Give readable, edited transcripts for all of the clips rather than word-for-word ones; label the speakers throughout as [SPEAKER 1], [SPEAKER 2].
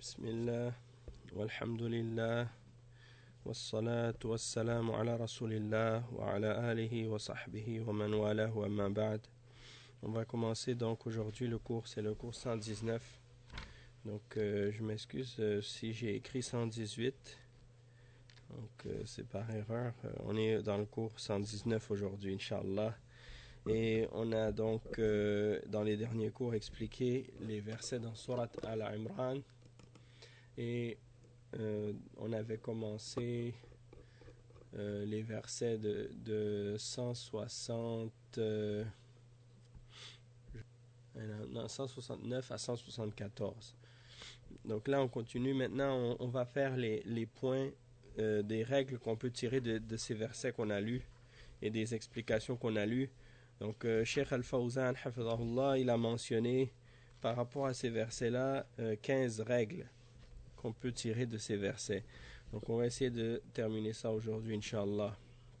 [SPEAKER 1] بسم الله والحمد لله والصلاة والسلام على رسول الله وعلى آله وصحبه ومن والاه وما بعد. On va commencer donc aujourd'hui le cours, c'est le cours 119. Donc je m'excuse si j'ai écrit 118. Donc c'est par erreur. On est dans le cours 119 aujourd'hui, Inch'Allah. Et on a donc dans les derniers cours expliqué les versets dans Surat Al-Imran. Et on avait commencé les versets de 169 à 174. Donc là, on continue. Maintenant, on va faire les points des règles qu'on peut tirer de ces versets qu'on a lus et des explications qu'on a lues. Donc, Cheikh Al-Fawzan, hafidhahullah, il a mentionné par rapport à ces versets-là 15 règles qu'on peut tirer de ces versets. Donc on va essayer de terminer ça aujourd'hui, Inch'Allah.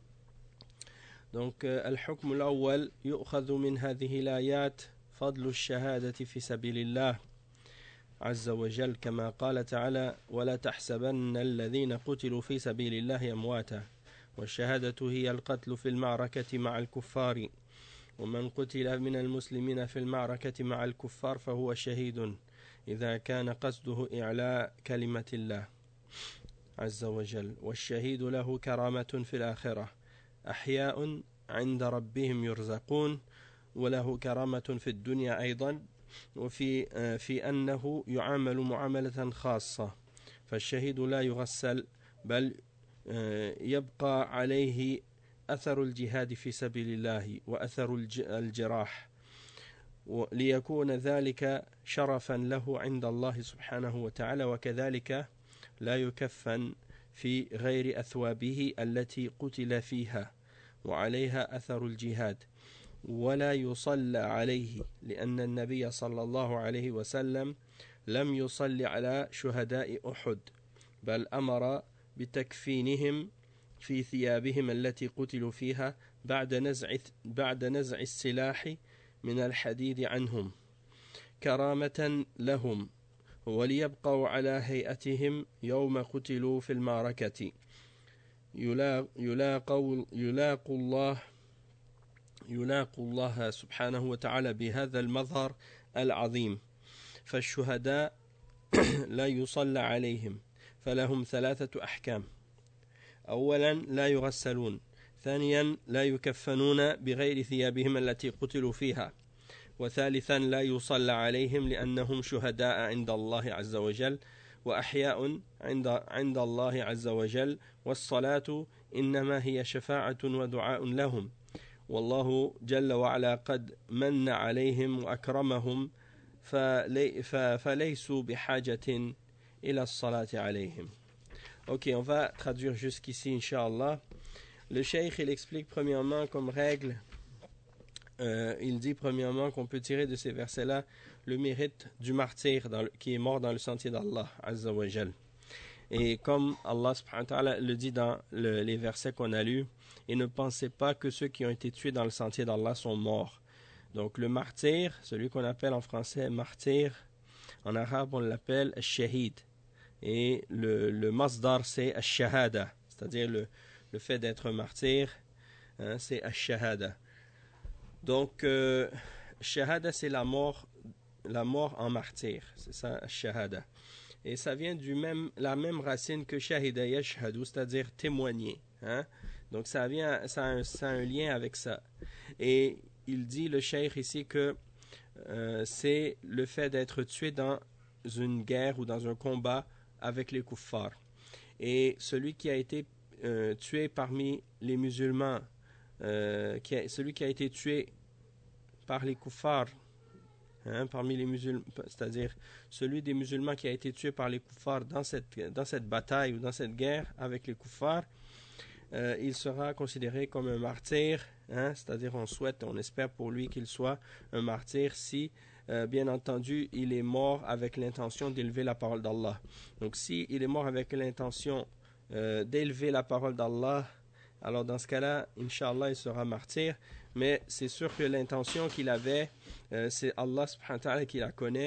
[SPEAKER 1] Donc الحكم الأول يؤخذ من هذه الآيات فضل الشهادة في سبيل الله عز وجل كما قال تعالى ولا تحسبن الذين قتلوا في سبيل الله أمواتا والشهادة هي القتل في المعركة مع الكفار ومن قتل من المسلمين في المعركة مع الكفار فهو شهيد إذا كان قصده إعلاء كلمة الله عز وجل والشهيد له كرامة في الآخرة أحياء عند ربهم يرزقون وله كرامة في الدنيا أيضا في أنه يعامل معاملة خاصة فالشهيد لا يغسل بل يبقى عليه أثر الجهاد في سبيل الله وأثر الجراح ليكون ذلك شرفا له عند الله سبحانه وتعالى وكذلك لا يكفن في غير أثوابه التي قتل فيها وعليها أثر الجهاد ولا يصلى عليه لأن النبي صلى الله عليه وسلم لم يصلي على شهداء أحد بل أمر بتكفينهم في ثيابهم التي قتلوا فيها بعد نزع السلاح من الحديد عنهم كرامة لهم وليبقوا على هيئتهم يوم قتلوا في المعركة يلاقوا الله سبحانه وتعالى بهذا المظهر العظيم فالشهداء لا يصلى عليهم فلهم ثلاثة أحكام أولا لا يغسلون ثانيا لا يكفنون بغير ثيابهم التي قتلوا فيها وثالثا لا يصلى عليهم لأنهم شهداء عند الله عز وجل وأحياء عند الله عز وجل والصلاة إنما هي شفاعة ودعاء لهم والله جل وعلا قد من عليهم وأكرمهم فليسوا بحاجة إلى الصلاة عليهم. Ok, on va traduire jusqu'ici, Inch'Allah. Le cheikh, il explique premièrement comme règle, il dit premièrement qu'on peut tirer de ces versets-là le mérite du martyr qui est mort dans le sentier d'Allah, Azza wa Jal. Et comme Allah subhanahu wa ta'ala le dit dans les versets qu'on a lus, et ne pensez pas que ceux qui ont été tués dans le sentier d'Allah sont morts. Donc le martyr, celui qu'on appelle en français martyr, en arabe on l'appelle shahid. Et le masdar c'est ash-shahada, c'est-à-dire le fait d'être martyr, hein, c'est ash-shahada. Donc shahada c'est la mort en martyr, c'est ça ash-shahada. Et ça vient la même racine que shahida yashhadu, c'est-à-dire témoigner, hein? Donc ça a un lien avec ça. Et il dit le cheikh ici que c'est le fait d'être tué dans une guerre ou dans un combat avec les kuffars. Et celui qui a été tué parmi les musulmans, celui qui a été tué par les kuffars, hein, parmi les musulmans, c'est-à-dire celui des musulmans qui a été tué par les kuffars dans cette bataille ou dans cette guerre avec les kuffars, il sera considéré comme un martyr, hein, c'est-à-dire on espère pour lui qu'il soit un martyr si bien entendu il est mort avec l'intention d'élever la parole d'Allah. Donc si il est mort avec l'intention d'élever la parole d'Allah, alors dans ce cas-là, Inch'Allah, il sera martyr. Mais c'est sûr que l'intention qu'il avait, c'est Allah subhanahu wa ta'ala qui la connaît.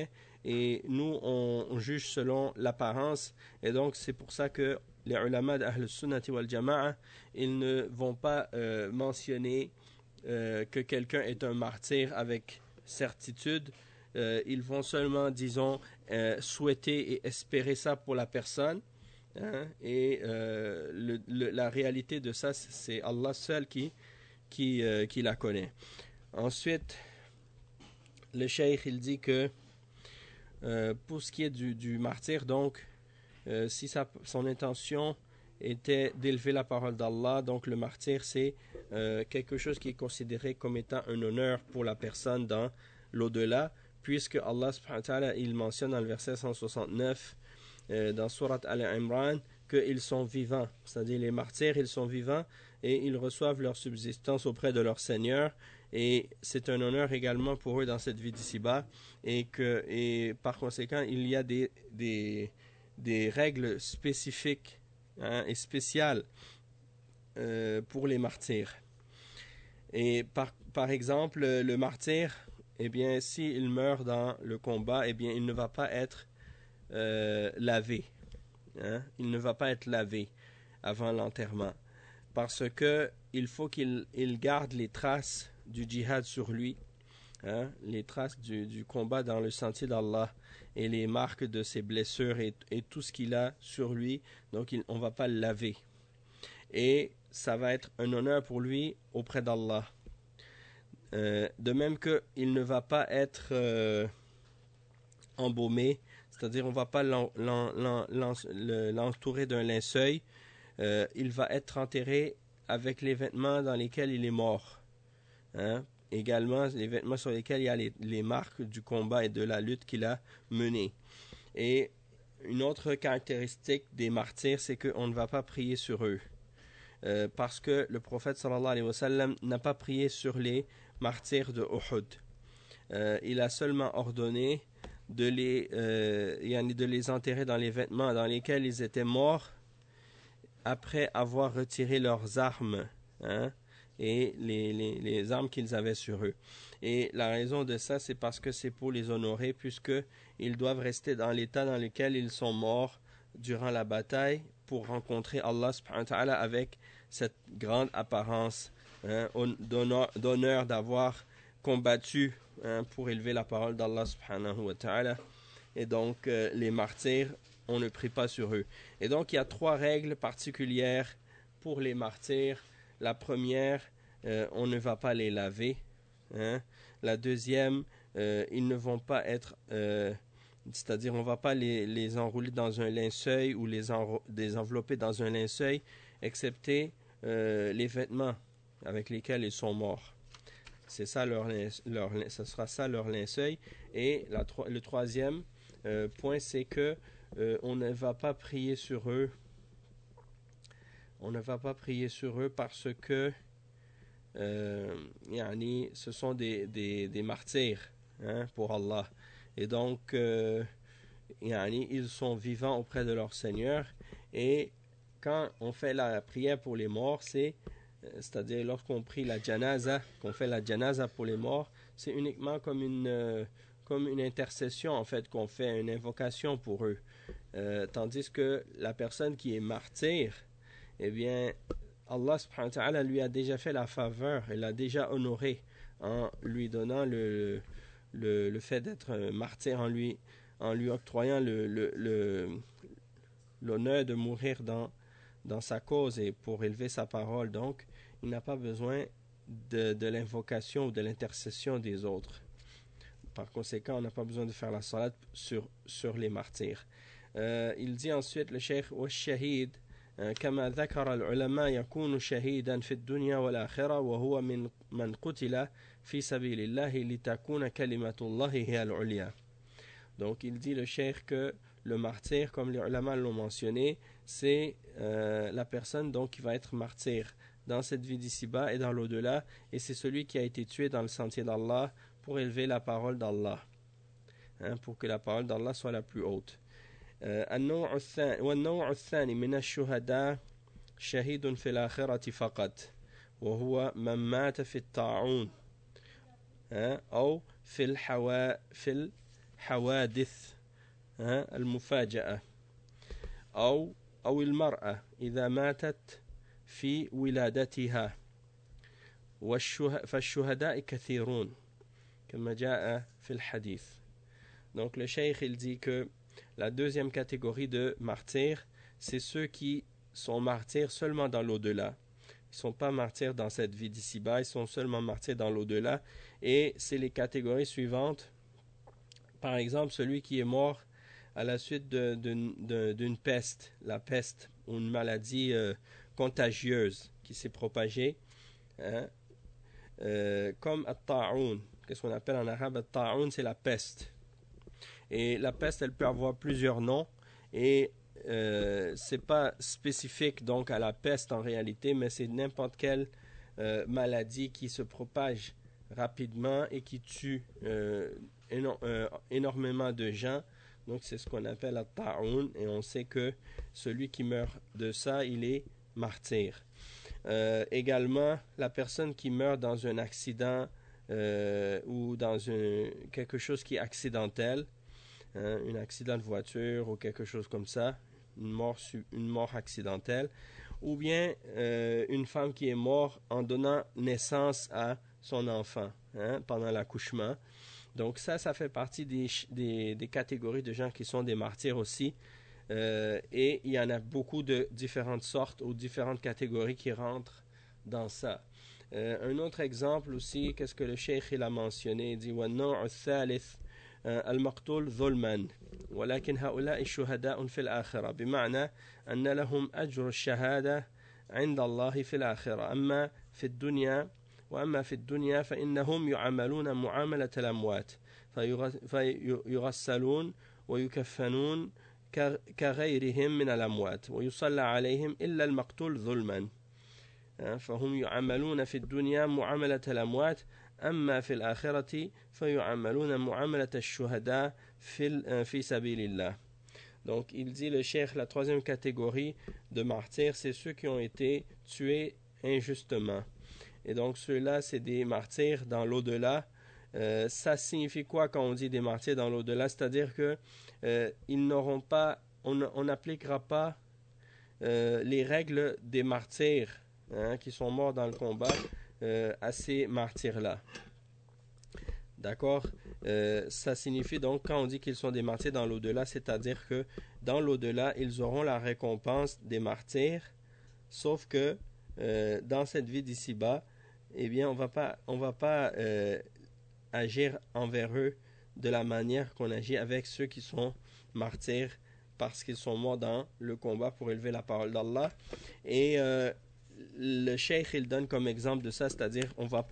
[SPEAKER 1] et nous on juge selon l'apparence, et donc c'est pour ça que les ulama d'Ahl Sunnati wal Jama'a, ils ne vont pas mentionner que quelqu'un est un martyr avec certitude. Ils vont seulement, disons, souhaiter et espérer ça pour la personne. Hein, et la réalité de ça, c'est Allah seul qui la connaît. Ensuite, le cheikh, il dit que pour ce qui est du martyr, donc, si son intention était d'élever la parole d'Allah, donc le martyr, c'est quelque chose qui est considéré comme étant un honneur pour la personne dans l'au-delà, puisque Allah subhanahu wa ta'ala, il mentionne dans le verset 169 dans Surat Al-Imran qu'ils sont vivants, c'est-à-dire les martyrs, ils sont vivants et ils reçoivent leur subsistance auprès de leur Seigneur, et c'est un honneur également pour eux dans cette vie d'ici-bas, et par conséquent il y a des règles spécifiques, hein, et spéciales pour les martyrs. Et par exemple, le martyr, eh bien, s'il meurt dans le combat, eh bien, il ne va pas être lavé. Hein? Il ne va pas être lavé avant l'enterrement. Parce que il faut qu'il garde les traces du djihad sur lui, hein? Les traces du combat dans le sentier d'Allah, et les marques de ses blessures et tout ce qu'il a sur lui. Donc on ne va pas le laver. Et ça va être un honneur pour lui auprès d'Allah. De même qu'il ne va pas être embaumé, c'est-à-dire on ne va pas l'entourer d'un linceul. Il va être enterré avec les vêtements dans lesquels il est mort. Hein? Également, les vêtements sur lesquels il y a les marques du combat et de la lutte qu'il a menée. Et une autre caractéristique des martyrs, c'est qu'on ne va pas prier sur eux. Parce que le prophète sallallahu alayhi wa sallam n'a pas prié sur les martyrs de Uhud. Il a seulement ordonné de les enterrer dans les vêtements dans lesquels ils étaient morts après avoir retiré leurs armes, hein, et les armes qu'ils avaient sur eux. Et la raison de ça, c'est parce que c'est pour les honorer, puisqu'ils doivent rester dans l'état dans lequel ils sont morts durant la bataille pour rencontrer Allah subhanahu wa ta'ala avec cette grande apparence, hein, d'honneur d'avoir combattu, hein, pour élever la parole d'Allah subhanahu wa ta'ala. Et donc les martyrs, on ne prie pas sur eux. Et donc il y a 3 règles particulières pour les martyrs. La première, on ne va pas les laver, hein. La deuxième, ils ne vont pas être, c'est-à-dire on ne va pas les enrouler dans un linceul ou les envelopper dans un linceul, excepté les vêtements avec lesquels ils sont morts. C'est ça ce sera ça leur linceul. Et le troisième point, c'est que on ne va pas prier sur eux. On ne va pas prier sur eux parce que ce sont des martyrs, hein, pour Allah. Et donc ils sont vivants auprès de leur Seigneur. Et quand on fait la prière pour les morts, c'est-à-dire lorsqu'on prie la janaza, qu'on fait la janaza pour les morts, c'est uniquement comme une intercession, en fait, qu'on fait, une invocation pour eux. Tandis que la personne qui est martyr, eh bien, Allah subhanahu wa ta'ala lui a déjà fait la faveur, il l'a déjà honoré en lui donnant le fait d'être martyr, en lui octroyant l'honneur de mourir dans sa cause et pour élever sa parole. Donc, il n'a pas besoin de l'invocation ou de l'intercession des autres. Par conséquent, on n'a pas besoin de faire la salat sur les martyrs. Il dit ensuite, le cheikh, والشهيد كما ذكر العلماء يكون شهيدا في الدنيا والآخرة وهو من قتل في سبيل الله لتكون كلمة الله هي العليا. Donc il dit, le cheikh, que le martyr, comme les ulama l'ont mentionné, c'est la personne donc qui va être martyr dans cette vie d'ici-bas et dans l'au-delà, et c'est celui qui a été tué dans le sentier d'Allah pour élever la parole d'Allah, hein, pour que la parole d'Allah soit la plus haute. والنوع الثاني من الشهداء شهيد في الآخرة فقط وهو من مات في الطاعون أو في حوادث المفاجأة أو المرأة إذا ماتت في ولادتها فالشهداء كثيرون كما جاء في الحديث. Donc le cheikh il dit que la deuxième catégorie de martyrs, c'est ceux qui sont martyrs seulement dans l'au-delà. Ils ne sont pas martyrs dans cette vie d'ici-bas, ils sont seulement martyrs dans l'au-delà. Et c'est les catégories suivantes. Par exemple, celui qui est mort à la suite d'une peste, la peste, ou une maladie contagieuse qui s'est propagée, comme at-ta'oun. Qu'est-ce qu'on appelle en arabe at-ta'oun? C'est la peste. Et la peste, elle peut avoir plusieurs noms. Et c'est pas spécifique donc à la peste en réalité, mais c'est n'importe quelle maladie qui se propage rapidement et qui tue énormément de gens. Donc c'est ce qu'on appelle la ta'oun, et on sait que celui qui meurt de ça, il est martyr. Également, la personne qui meurt dans un accident ou dans quelque chose qui est accidentel, un accident de voiture ou quelque chose comme ça, une mort accidentelle, ou bien une femme qui est morte en donnant naissance à son enfant pendant l'accouchement. Donc ça fait partie des catégories de gens qui sont des martyrs aussi. Et il y en a beaucoup de différentes sortes ou différentes catégories qui rentrent dans ça. Un autre exemple aussi, qu'est-ce que le cheikh il a mentionné, il dit وَالنَّوْعُ الثَّالِث المقتول ظلما ولكن هؤلاء الشهداء في الآخرة بمعنى أن لهم أجر الشهادة عند الله في الآخرة أما في الدنيا فإنهم يعاملون معاملة الأموات فيغسلون ويكفنون كغيرهم من الأموات ويصلى عليهم إلا المقتول ظلما فهم يعاملون في الدنيا معاملة الأموات أما في الآخرة فيعاملون معاملة الشهداء في سبيل الله. Donc il dit le cheikh, la troisième catégorie de martyrs, c'est ceux qui ont été tués injustement. Et donc ceux-là, c'est des martyrs dans l'au-delà. Ça signifie quoi quand on dit des martyrs dans l'au-delà? C'est-à-dire que ils n'auront pas, on n'appliquera pas les règles des martyrs qui sont morts dans le combat à ces martyrs-là. D'accord? Ça signifie donc, quand on dit qu'ils sont des martyrs dans l'au-delà, c'est-à-dire que dans l'au-delà, ils auront la récompense des martyrs, sauf que dans cette vie d'ici-bas, eh bien, on va pas agir envers eux de la manière qu'on agit avec ceux qui sont martyrs parce qu'ils sont morts dans le combat pour élever la parole d'Allah. Et le cheikh il donne comme exemple de ça, c'est-à-dire on va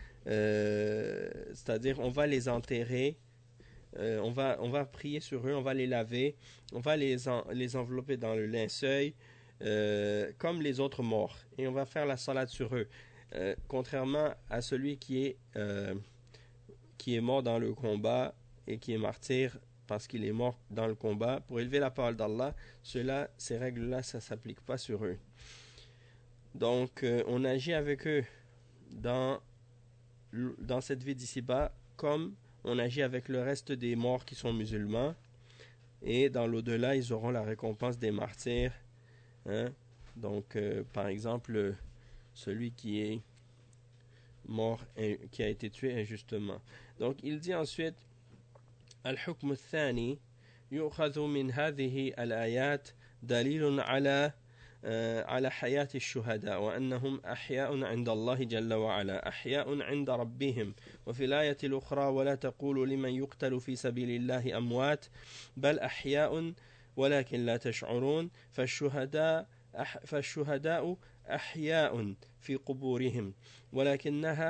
[SPEAKER 1] les enterrer, on va prier sur eux, on va les laver, on va les envelopper dans le linceul comme les autres morts, et on va faire la salade sur eux, contrairement à celui qui est mort dans le combat et qui est martyr parce qu'il est mort dans le combat pour élever la parole d'Allah. Ces règles-là, ça ne s'applique pas sur eux. Donc, on agit avec eux dans cette vie d'ici-bas comme on agit avec le reste des morts qui sont musulmans. Et dans l'au-delà, ils auront la récompense des martyrs. Donc, par exemple, celui qui est mort, qui a été tué injustement. Donc, il dit ensuite الحكم الثاني يؤخذ من هذه الآيات دليل على حياة الشهداء وأنهم أحياء عند الله جل وعلا أحياء عند ربهم. وفي الآية الأخرى ولا تقولوا لمن يقتل في سبيل الله أموات بل أحياء ولكن لا تشعرون فالشهداء أحياء في قبورهم ولكنها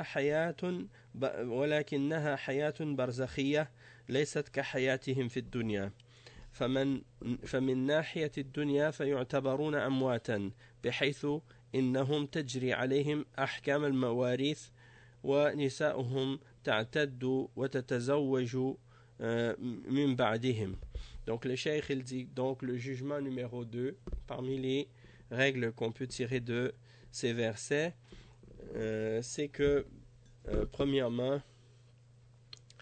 [SPEAKER 1] حياة برزخية ليست كحياتهم في الدنيا. فمن ناحية الدنيا فيعتبرون أمواتا بحيث إنهم تجري عليهم أحكام المواريث ونساؤهم تعتد وتتزوج من بعدهم. Donc le cheikh il dit donc le jugement numéro 2 parmi les règles qu'on peut tirer de ces versets, c'est que premièrement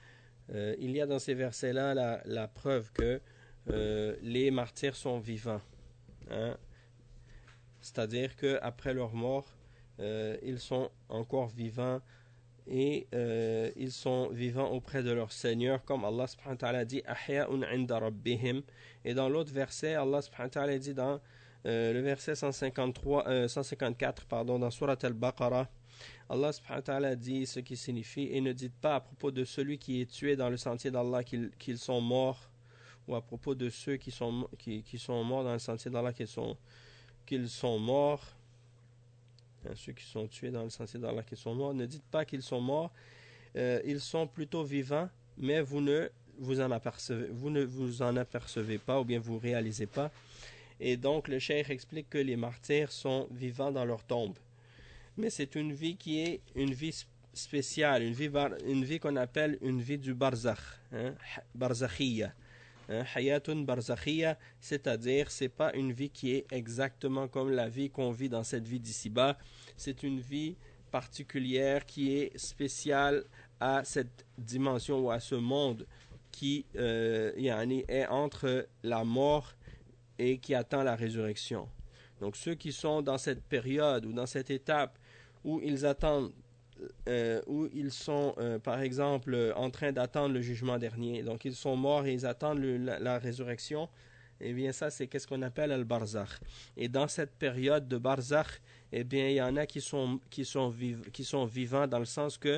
[SPEAKER 1] il y a dans ces versets-là la preuve que les martyrs sont vivants. Hein? C'est-à-dire qu'après leur mort, ils sont encore vivants et ils sont vivants auprès de leur Seigneur, comme Allah subhanahu wa ta'ala dit Ahya'un 'inda rabbihim. Et dans l'autre verset, Allah subhanahu wa ta'ala dit dans le verset 154 dans Surat Al-Baqarah, Allah subhanahu wa ta'ala dit ce qui signifie: et ne dites pas à propos de celui qui est tué dans le sentier d'Allah qu'ils sont morts, ou à propos de ceux qui sont morts dans le sentier d'Allah qu'ils sont morts. Ceux qui sont tués dans le sentier d'Allah qu'ils sont morts, ne dites pas qu'ils sont morts, ils sont plutôt vivants, mais vous ne vous en apercevez pas, ou bien vous réalisez pas. Et donc le cheikh explique que les martyrs sont vivants dans leur tombe, mais c'est une vie qui est une vie spéciale, une vie qu'on appelle une vie du barzakh, barzakhiyya. Hayatun barzakhiyya, c'est-à-dire c'est pas une vie qui est exactement comme la vie qu'on vit dans cette vie d'ici-bas. C'est une vie particulière qui est spéciale à cette dimension ou à ce monde qui est entre la mort et qui attend la résurrection. Donc ceux qui sont dans cette période ou dans cette étape où ils attendent, où ils sont par exemple en train d'attendre le jugement dernier, donc ils sont morts et ils attendent la résurrection, eh bien ça c'est qu'est-ce qu'on appelle le barzakh. Et dans cette période de barzakh, eh bien il y en a qui sont vivants dans le sens que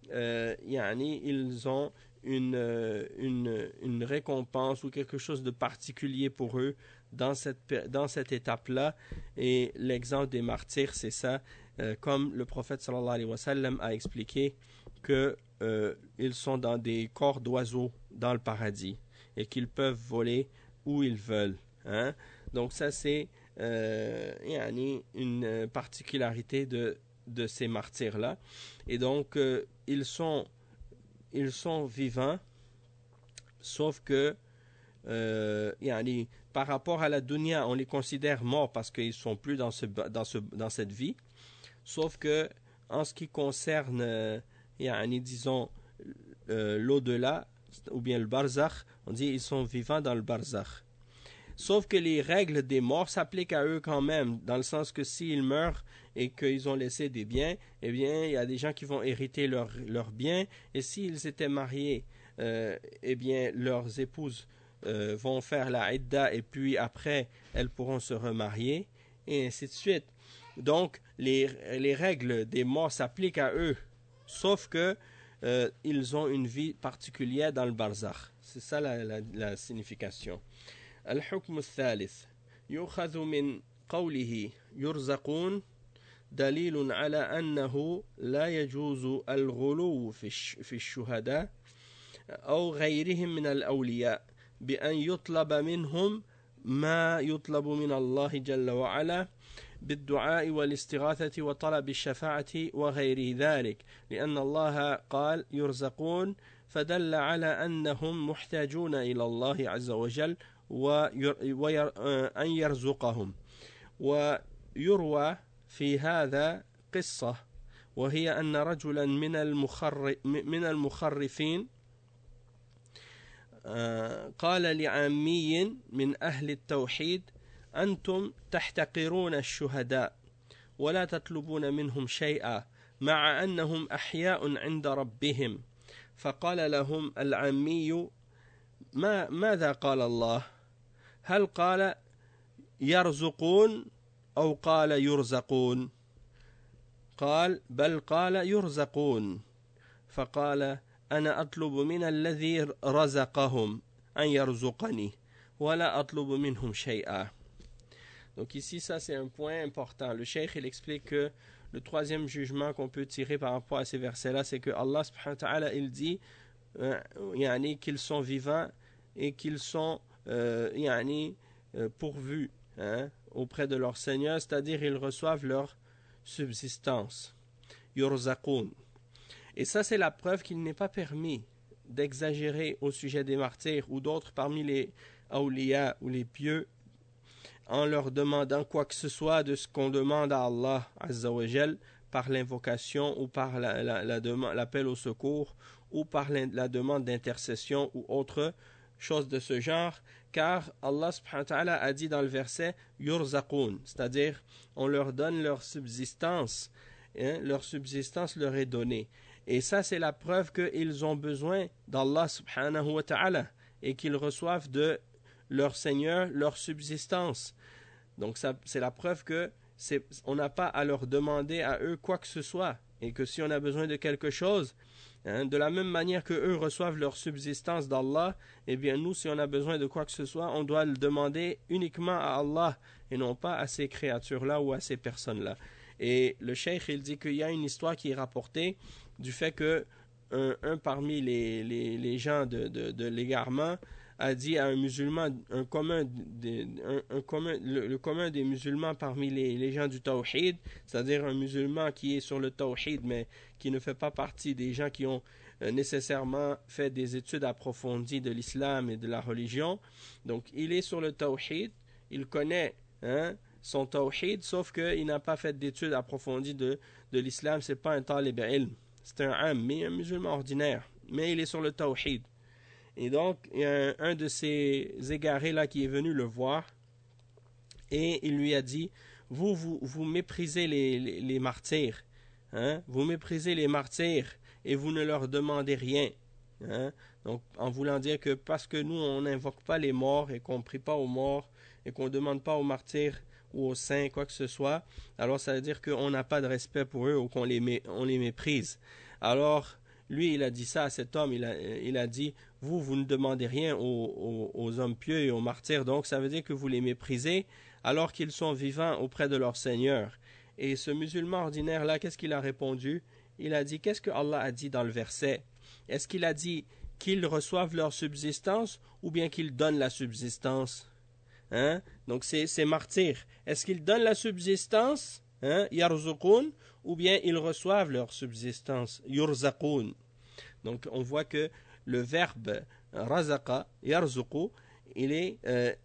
[SPEAKER 1] ils ont une récompense ou quelque chose de particulier pour eux dans cette étape-là. Et l'exemple des martyrs, c'est ça, comme le prophète sallallahu alayhi wa sallam a expliqué qu'ils sont dans des corps d'oiseaux dans le paradis et qu'ils peuvent voler où ils veulent. Hein? Donc ça c'est une particularité de ces martyrs-là. Et donc ils sont vivants, sauf que par rapport à la dunya, on les considère morts parce qu'ils ne sont plus dans cette vie. Sauf que en ce qui concerne, disons, l'au-delà, ou bien le barzakh, on dit ils sont vivants dans le barzakh. Sauf que les règles des morts s'appliquent à eux quand même, dans le sens que s'ils meurent et qu'ils ont laissé des biens, eh bien, il y a des gens qui vont hériter leurs biens, et s'ils étaient mariés, eh bien, leurs épouses vont faire la idda, et puis après, elles pourront se remarier, et ainsi de suite. Donc, les règles des morts s'appliquent à eux, sauf que ils ont une vie particulière dans le barzakh. C'est ça la signification. الحكم الثالث يؤخذ من قوله يرزقون دليل على أنه لا يجوز الغلو في الشهداء أو غيرهم من الأولياء بأن يطلب منهم ما يطلب من الله جل وعلا بالدعاء والاستغاثة وطلب الشفاعة وغير ذلك، لأن الله قال يرزقون، فدل على أنهم محتاجون إلى الله عز وجل وأن يرزقهم. ويروى في هذا قصة، وهي أن رجلا من المخرفين قال لعامي من أهل التوحيد: أنتم تحتقرون الشهداء ولا تطلبون منهم شيئا مع أنهم أحياء عند ربهم. فقال لهم العامي: ماذا قال الله؟ هل قال يرزقون أو قال يرزقون؟ قال: بل قال يرزقون. فقال: أنا أطلب من الذي رزقهم أن يرزقني ولا أطلب منهم شيئا. Donc ici, ça c'est un point important. Le cheikh il explique que le troisième jugement qu'on peut tirer par rapport à ces versets-là, c'est que Allah subhanahu wa ta'ala il dit qu'ils sont vivants et qu'ils sont pourvus auprès de leur Seigneur, c'est-à-dire ils reçoivent leur subsistance. Yurzaqoun. Et ça c'est la preuve qu'il n'est pas permis d'exagérer au sujet des martyrs ou d'autres parmi les awliya ou les pieux en leur demandant quoi que ce soit de ce qu'on demande à Allah Azza wa Jal par l'invocation ou par l'appel au secours ou par la demande d'intercession ou autre chose de ce genre, car Allah subhanahu wa ta'ala a dit dans le verset yurzaqun, c'est-à-dire on leur donne leur subsistance, leur subsistance leur est donnée. Et ça, c'est la preuve qu'ils ont besoin d'Allah subhanahu wa ta'ala et qu'ils reçoivent de leur Seigneur leur subsistance. Donc ça, c'est la preuve que on n'a pas à leur demander à eux quoi que ce soit, et que si on a besoin de quelque chose, de la même manière que eux reçoivent leur subsistance d'Allah, eh bien nous, si on a besoin de quoi que ce soit, on doit le demander uniquement à Allah et non pas à ces créatures-là ou à ces personnes-là. Et le cheikh, il dit qu'il y a une histoire qui est rapportée du fait que un parmi les gens de l'égarement a dit à un musulman, le commun des musulmans parmi les gens du tawhid, c'est-à-dire un musulman qui est sur le tawhid mais qui ne fait pas partie des gens qui ont nécessairement fait des études approfondies de l'islam et de la religion. Donc il est sur le tawhid, il connaît son tawhid, sauf qu'il n'a pas fait d'études approfondies de l'islam, c'est pas un talib ilm, c'est un musulman ordinaire, mais il est sur le tawhid. Et donc, il y a un de ces égarés-là qui est venu le voir et il lui a dit, vous méprisez les martyrs, vous méprisez les martyrs et vous ne leur demandez rien. Donc, en voulant dire que parce que nous, on n'invoque pas les morts et qu'on ne prie pas aux morts et qu'on ne demande pas aux martyrs ou aux saints, quoi que ce soit, alors ça veut dire qu'on n'a pas de respect pour eux ou qu'on on les méprise. Alors, lui, il a dit ça à cet homme, il a dit, vous ne demandez rien aux hommes pieux et aux martyrs, donc ça veut dire que vous les méprisez alors qu'ils sont vivants auprès de leur Seigneur. Et ce musulman ordinaire-là, qu'est-ce qu'il a répondu? Il a dit, qu'est-ce que Allah a dit dans le verset? Est-ce qu'il a dit qu'ils reçoivent leur subsistance ou bien qu'ils donnent la subsistance? Donc c'est martyrs. Est-ce qu'ils donnent la subsistance? Yarzuqun, ou bien ils reçoivent leur subsistance? Yurzaqun. Donc on voit que le verbe razaqa, yarzuqu, il est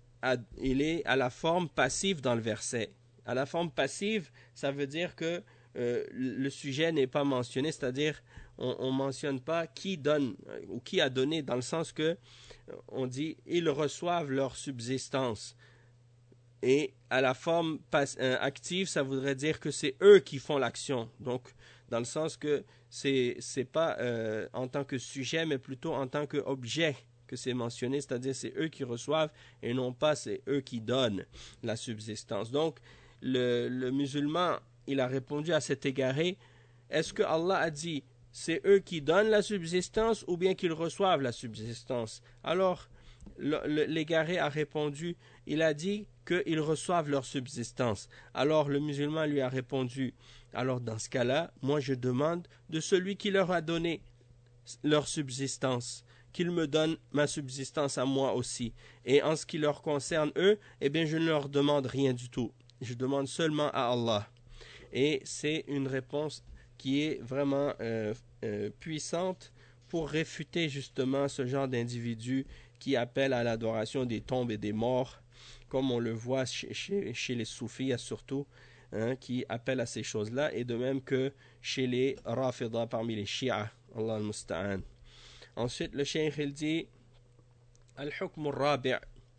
[SPEAKER 1] à la forme passive dans le verset. À la forme passive, ça veut dire que le sujet n'est pas mentionné, c'est-à-dire on ne mentionne pas qui donne ou qui a donné, dans le sens que on dit ils reçoivent leur subsistance. Et à la forme active, ça voudrait dire que c'est eux qui font l'action. Donc, dans le sens que c'est pas en tant que sujet, mais plutôt en tant qu'objet que c'est mentionné, c'est-à-dire c'est eux qui reçoivent et non pas c'est eux qui donnent la subsistance. Donc, le musulman, il a répondu à cet égaré, est-ce que Allah a dit c'est eux qui donnent la subsistance ou bien qu'ils reçoivent la subsistance? Alors, l'égaré a répondu, il a dit qu'ils reçoivent leur subsistance. Alors le musulman lui a répondu, alors dans ce cas-là, moi je demande de celui qui leur a donné leur subsistance, qu'il me donne ma subsistance à moi aussi. Et en ce qui leur concerne eux, eh bien je ne leur demande rien du tout. Je demande seulement à Allah. Et c'est une réponse qui est vraiment puissante pour réfuter justement ce genre d'individus qui appellent à l'adoration des tombes et des morts, comme on le voit chez les soufis surtout, qui appellent à ces choses-là, et de même que chez les rafidah parmi les chiites. Allah al-Musta'an. Ensuite, le cheikh il dit Al-Hukm al-Rabi',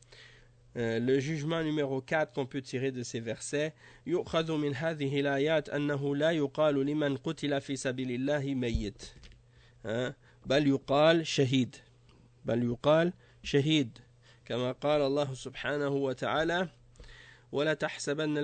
[SPEAKER 1] le jugement numéro 4 qu'on peut tirer de ces versets. يؤخذ من هذه الآيات أنه لا يقال لمن قتل في سبيل الله ميت بل يقال شهيد شهيد كما قال الله سبحانه وتعالى ولا تحسبن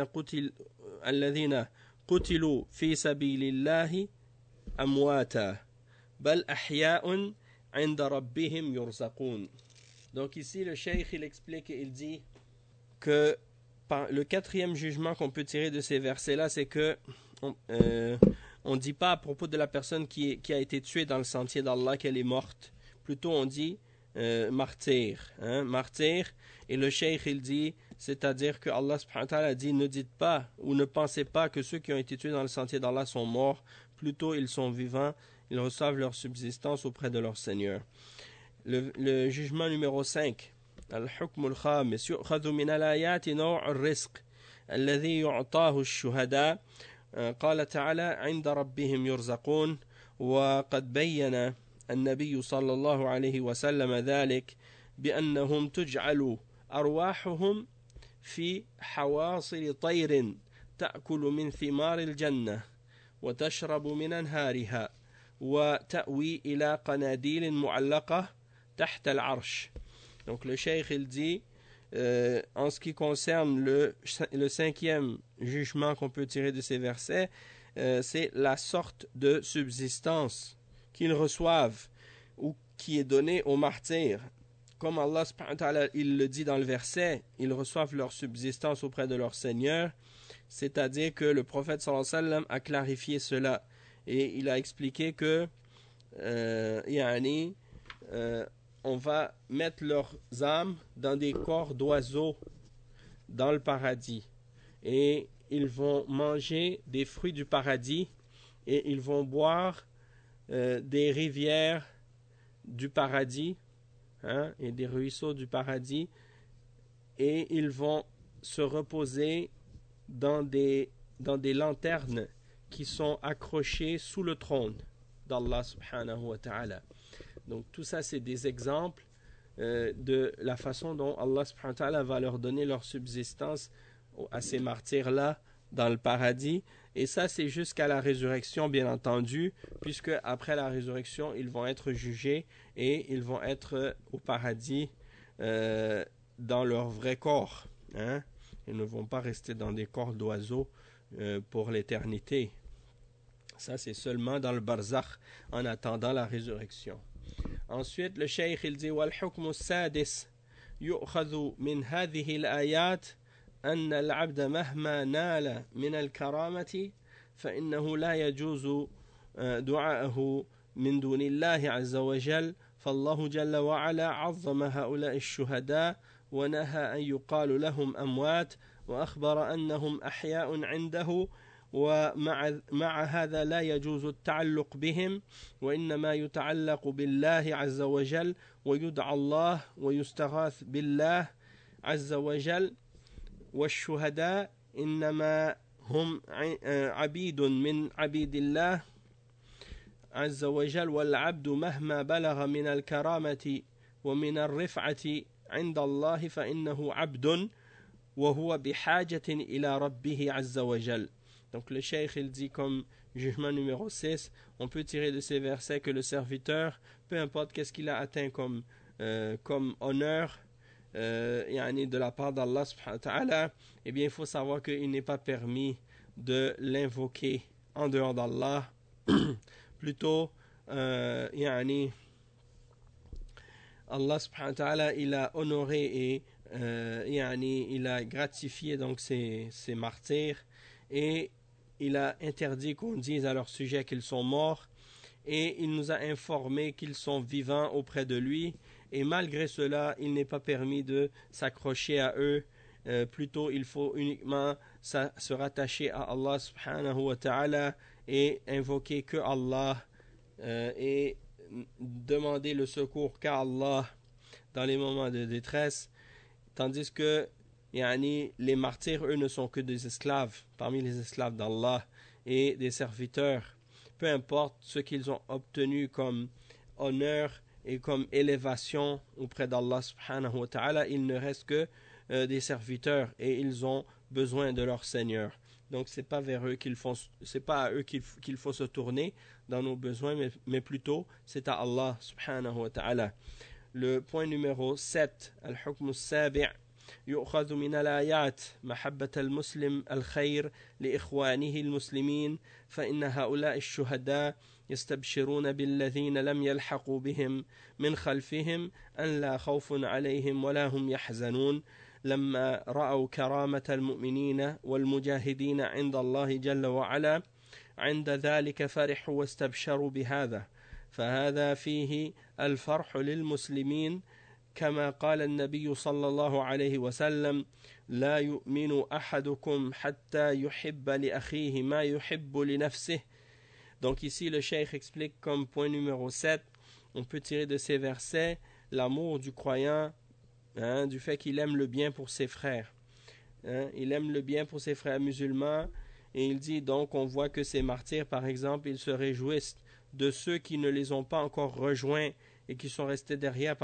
[SPEAKER 1] الذين قتلوا في سبيل الله أمواتا بل أحياء عند ربهم يرزقون. Donc ici le cheikh il explique et il dit que le quatrième jugement qu'on peut tirer de ces versets là, c'est que on ne dit pas à propos de la personne qui a été tuée dans le sentier d'Allah qu'elle est morte, plutôt on dit martyr, martyr. Et le cheikh il dit, c'est-à-dire que Allah subhanahu wa ta'ala dit, ne dites pas ou ne pensez pas que ceux qui ont été tués dans le sentier d'Allah sont morts, plutôt ils sont vivants, ils reçoivent leur subsistance auprès de leur Seigneur. Le jugement numéro 5, الحكم الخامس يؤخذ من الآيات نوع الرزق الذي يعطاه الشهداء قال تعالى عند ربهم يرزقون وقد بين النبي صلى الله عليه وسلم ذلك بأنهم تجعل أرواحهم في حواصل طير تأكل من ثمار الجنة وتشرب من أنهارها وتأوي إلى قناديل معلقة تحت العرش. Donc le cheikh il dit en ce qui concerne le cinquième jugement qu'on peut tirer de ces versets, c'est la sorte de subsistance qu'ils reçoivent ou qui est donnée aux martyrs. Comme Allah subhanahu wa ta'ala, il le dit dans le verset, ils reçoivent leur subsistance auprès de leur Seigneur, c'est-à-dire que le prophète sallallahu alayhi wa sallam a clarifié cela et il a expliqué que on va mettre leurs âmes dans des corps d'oiseaux dans le paradis et ils vont manger des fruits du paradis et ils vont boire des rivières du paradis et des ruisseaux du paradis et ils vont se reposer dans des lanternes qui sont accrochées sous le trône d'Allah subhanahu wa ta'ala. Donc tout ça c'est des exemples de la façon dont Allah subhanahu wa ta'ala va leur donner leur subsistance à ces martyrs-là dans le paradis. Et ça c'est jusqu'à la résurrection bien entendu, puisque après la résurrection ils vont être jugés et ils vont être au paradis dans leur vrai corps. Ils ne vont pas rester dans des corps d'oiseaux pour l'éternité. Ça c'est seulement dans le barzakh en attendant la résurrection. Ensuite, le cheikh il dit والحكم السادس يؤخذ من هذه الآيات أن العبد مهما نال من الكرامة فإنه لا يجوز دعاءه من دون الله عز وجل فالله جل وعلا عظم هؤلاء الشهداء ونهى أن يقال لهم أموات وأخبر أنهم أحياء عنده ومع هذا لا يجوز التعلق بهم وإنما يتعلق بالله عز وجل ويدعى الله ويستغاث بالله عز وجل والشهداء إنما هم عبيد من عبيد الله عز وجل والعبد مهما بلغ من الكرامة ومن الرفعة عند الله فإنه عبد وهو بحاجة إلى ربه عز وجل. Donc le cheikh il dit comme jugement numéro 6, on peut tirer de ces versets que le serviteur, peu importe qu'est-ce qu'il a atteint comme honneur de la part d'Allah subhanahu wa ta'ala, eh bien il faut savoir qu'il n'est pas permis de l'invoquer en dehors d'Allah. Plutôt Allah subhanahu wa ta'ala il a honoré et il a gratifié donc ces martyrs et il a interdit qu'on dise à leur sujet qu'ils sont morts et il nous a informé qu'ils sont vivants auprès de lui et malgré cela il n'est pas permis de s'accrocher à eux, plutôt il faut uniquement se rattacher à Allah subhanahu wa ta'ala et invoquer que Allah et demander le secours qu'à Allah dans les moments de détresse, tandis que les martyrs, eux, ne sont que des esclaves, parmi les esclaves d'Allah et des serviteurs. Peu importe ce qu'ils ont obtenu comme honneur et comme élévation auprès d'Allah subhanahu wa ta'ala, ils ne restent que des serviteurs et ils ont besoin de leur Seigneur. Donc c'est pas vers eux c'est pas à eux qu'il faut se tourner dans nos besoins, mais plutôt c'est à Allah subhanahu wa ta'ala. Le point numéro 7, al-hukm al-sabi' يؤخذ من الآيات محبة المسلم الخير لإخوانه المسلمين فإن هؤلاء الشهداء يستبشرون بالذين لم يلحقوا بهم من خلفهم أن لا خوف عليهم ولا هم يحزنون لما رأوا كرامة المؤمنين والمجاهدين عند الله جل وعلا عند ذلك فرحوا واستبشروا بهذا فهذا فيه الفرح للمسلمين كما قال النبي صلى الله عليه وسلم لا يؤمن أحدكم حتى يحب لأخيه ما يحب لنفسه. Donc ici le cheikh explique comme point numéro 7, on peut tirer de ces versets l'amour du croyant, du fait qu'il aime le bien pour ses frères. Il aime le bien pour ses frères musulmans et il dit donc on voit que ces martyrs par exemple ils se réjouissent de ceux qui ne les ont pas encore rejoints et qui sont restés derrière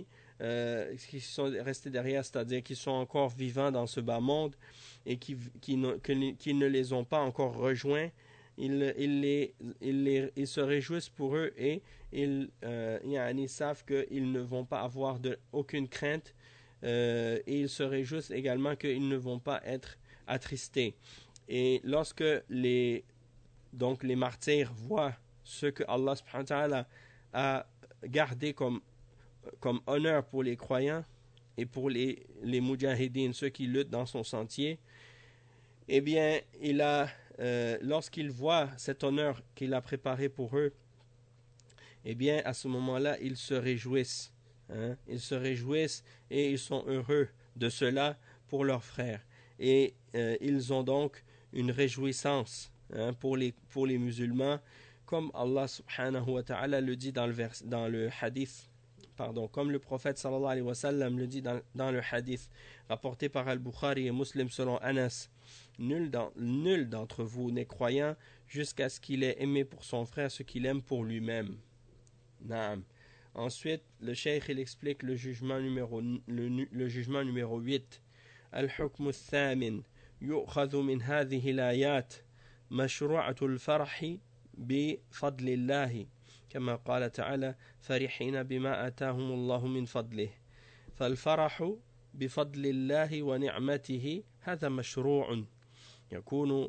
[SPEAKER 1] c'est-à-dire qui sont encore vivants dans ce bas monde et qui ne les ont pas encore rejoints, ils se réjouissent pour eux et ils savent qu'ils ne vont pas avoir aucune crainte et ils se réjouissent également qu'ils ne vont pas être attristés. Et lorsque les martyrs voient ce que Allah subhanahu wa ta'ala a gardé comme honneur pour les croyants et pour les mujahideen, ceux qui luttent dans son sentier, eh bien, lorsqu'ils voient cet honneur qu'il a préparé pour eux, eh bien, à ce moment-là, ils se réjouissent. Ils se réjouissent et ils sont heureux de cela pour leurs frères. Et ils ont donc une réjouissance pour les musulmans, comme Allah subhanahu wa ta'ala le dit dans le hadith, comme le prophète sallallahu alayhi wa sallam le dit dans le hadith rapporté par Al-Bukhari et Muslim selon Anas. Nul d'entre vous n'est croyant jusqu'à ce qu'il ait aimé pour son frère ce qu'il aime pour lui-même. Naam. Ensuite, le cheikh il explique le jugement numéro 8. Al-hukm al-thamin yu'khadhu min hadhihi al-ayat mashru'atu al-farhi bi fadlillahi كما قال تعالى فرحين بما آتاهم الله من فضله فالفرح بفضل الله ونعمته هذا مشروع يكون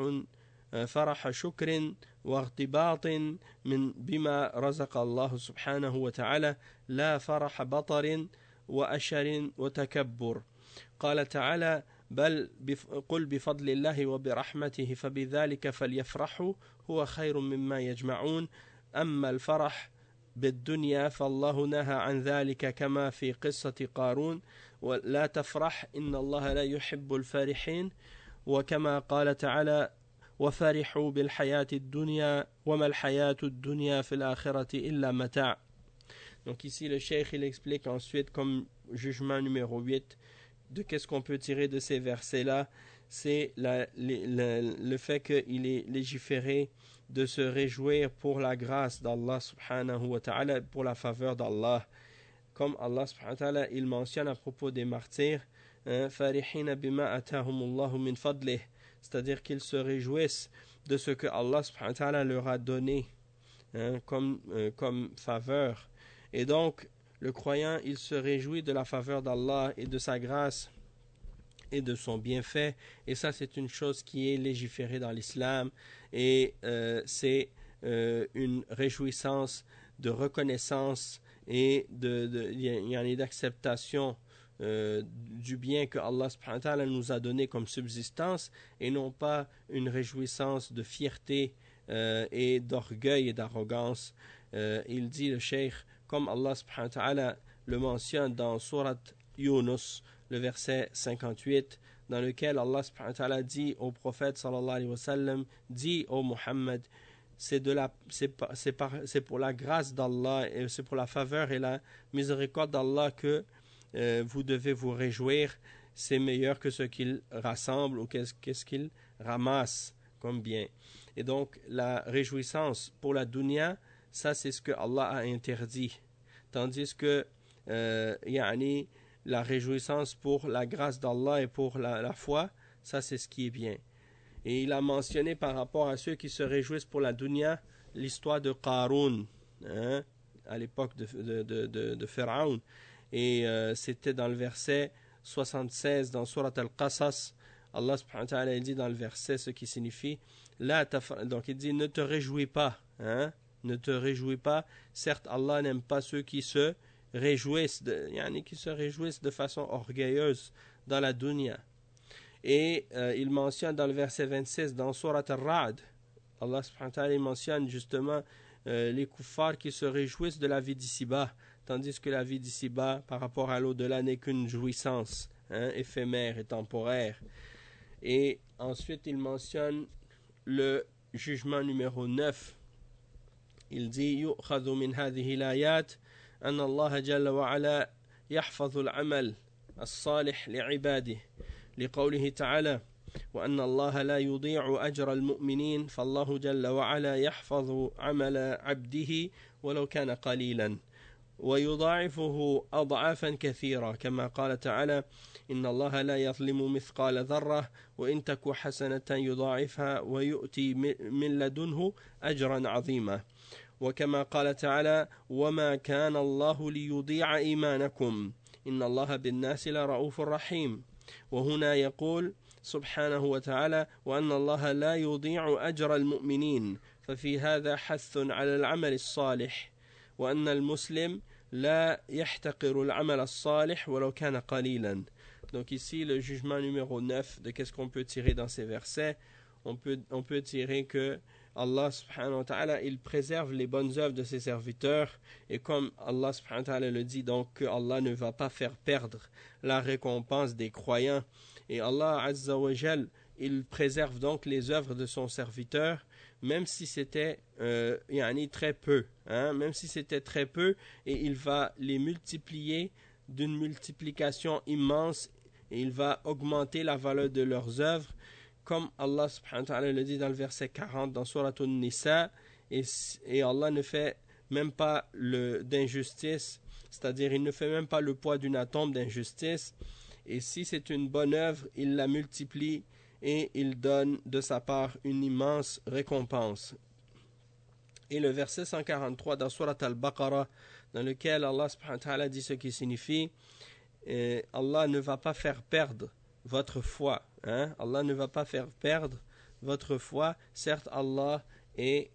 [SPEAKER 1] فرح شكر واغتباط بما رزق الله سبحانه وتعالى لا فرح بطر وأشر وتكبر قال تعالى بل قل بفضل الله وبرحمته فبذلك فليفرحوا هو خير مما يجمعون أما الفرح بالدنيا فالله نهى عن ذلك كما في قصة قارون ولا تفرح إن الله لا يحب الفارحين وكما قال تعالى وفرحوا بالحياة الدنيا وما الحياة الدنيا في الآخرة إلا متاع. Donc ici le cheikh il explique ensuite comme jugement numéro 8 de qu'est-ce qu'on peut tirer de ces versets-là, c'est le fait qu'il est légiféré de se réjouir pour la grâce d'Allah subhanahu wa ta'ala, pour la faveur d'Allah. Comme Allah subhanahu wa ta'ala, il mentionne à propos des martyrs, farihina bima atahumullahu min fadlih, c'est-à-dire qu'ils se réjouissent de ce que Allah subhanahu wa ta'ala leur a donné comme faveur. Et donc, le croyant, il se réjouit de la faveur d'Allah et de sa grâce et de son bienfait, et ça c'est une chose qui est légiférée dans l'islam, et c'est une réjouissance de reconnaissance et d'acceptation du bien que Allah subhanahu wa ta'ala nous a donné comme subsistance, et non pas une réjouissance de fierté et d'orgueil et d'arrogance. Il dit le cheikh, comme Allah subhanahu wa ta'ala le mentionne dans Surat Yunus, le verset 58, dans lequel Allah subhanahu wa ta'ala dit au prophète sallallahu alayhi wa sallam, dit au Muhammad, c'est pour la grâce d'Allah et c'est pour la faveur et la miséricorde d'Allah que vous devez vous réjouir, c'est meilleur que ce qu'il rassemble ou qu'est-ce qu'il ramasse comme bien. Et donc la réjouissance pour la dunya, ça c'est ce que Allah a interdit, tandis que la réjouissance pour la grâce d'Allah et pour la foi, ça c'est ce qui est bien. Et il a mentionné par rapport à ceux qui se réjouissent pour la dunya, l'histoire de Qarun, à l'époque de Pharaon. Et c'était dans le verset 76 dans Surat Al-Qasas. Allah subhanahu wa ta'ala dit dans le verset ce qui signifie donc il dit ne te réjouis pas, ne te réjouis pas. Certes Allah n'aime pas ceux qui se réjouissent de façon orgueilleuse dans la dunya. Et il mentionne dans le verset 26 dans Surat Al-Ra'd, Allah subhanahu wa ta'ala mentionne justement les kuffars qui se réjouissent de la vie d'ici-bas, tandis que la vie d'ici-bas par rapport à l'au-delà n'est qu'une jouissance éphémère et temporaire. Et ensuite il mentionne le jugement numéro 9. Il dit yu'khadhu min hadhihi al-ayat أن الله جل وعلا يحفظ العمل الصالح لعباده لقوله تعالى وأن الله لا يضيع أجر المؤمنين فالله جل وعلا يحفظ عمل عبده ولو كان قليلا ويضاعفه أضعافا كثيرة كما قال تعالى إن الله لا يظلم مثقال ذرة وإن تك حسنة يضاعفها ويؤتي من لدنه أجرا عظيما وكما قال تعالى وما كان الله ليضيع إيمانكم إن الله بالناس لرؤوف رحيم وهنا يقول سبحانه وتعالى وأن الله لا يضيع أجر المؤمنين ففي هذا حث على العمل الصالح وأن المسلم لا يحتقر العمل الصالح ولو كان قليلا. Donc ici le jugement numéro 9 de qu'est-ce qu'on peut tirer dans ces versets, on peut tirer que Allah subhanahu wa ta'ala il préserve les bonnes œuvres de ses serviteurs et comme Allah subhanahu wa ta'ala le dit donc que Allah ne va pas faire perdre la récompense des croyants et Allah azza wa jal il préserve donc les œuvres de son serviteur même si c'était très peu, même si c'était très peu et il va les multiplier d'une multiplication immense et il va augmenter la valeur de leurs œuvres comme Allah subhanahu wa ta'ala le dit dans le verset 40 dans Surat An-Nisa et Allah ne fait même pas d'injustice, c'est-à-dire il ne fait même pas le poids d'une atome d'injustice et si c'est une bonne œuvre il la multiplie et il donne de sa part une immense récompense. Et le verset 143 dans Surat Al-Baqarah dans lequel Allah subhanahu wa ta'ala dit ce qui signifie Allah ne va pas faire perdre votre foi, Allah ne va pas faire perdre votre foi, certes Allah est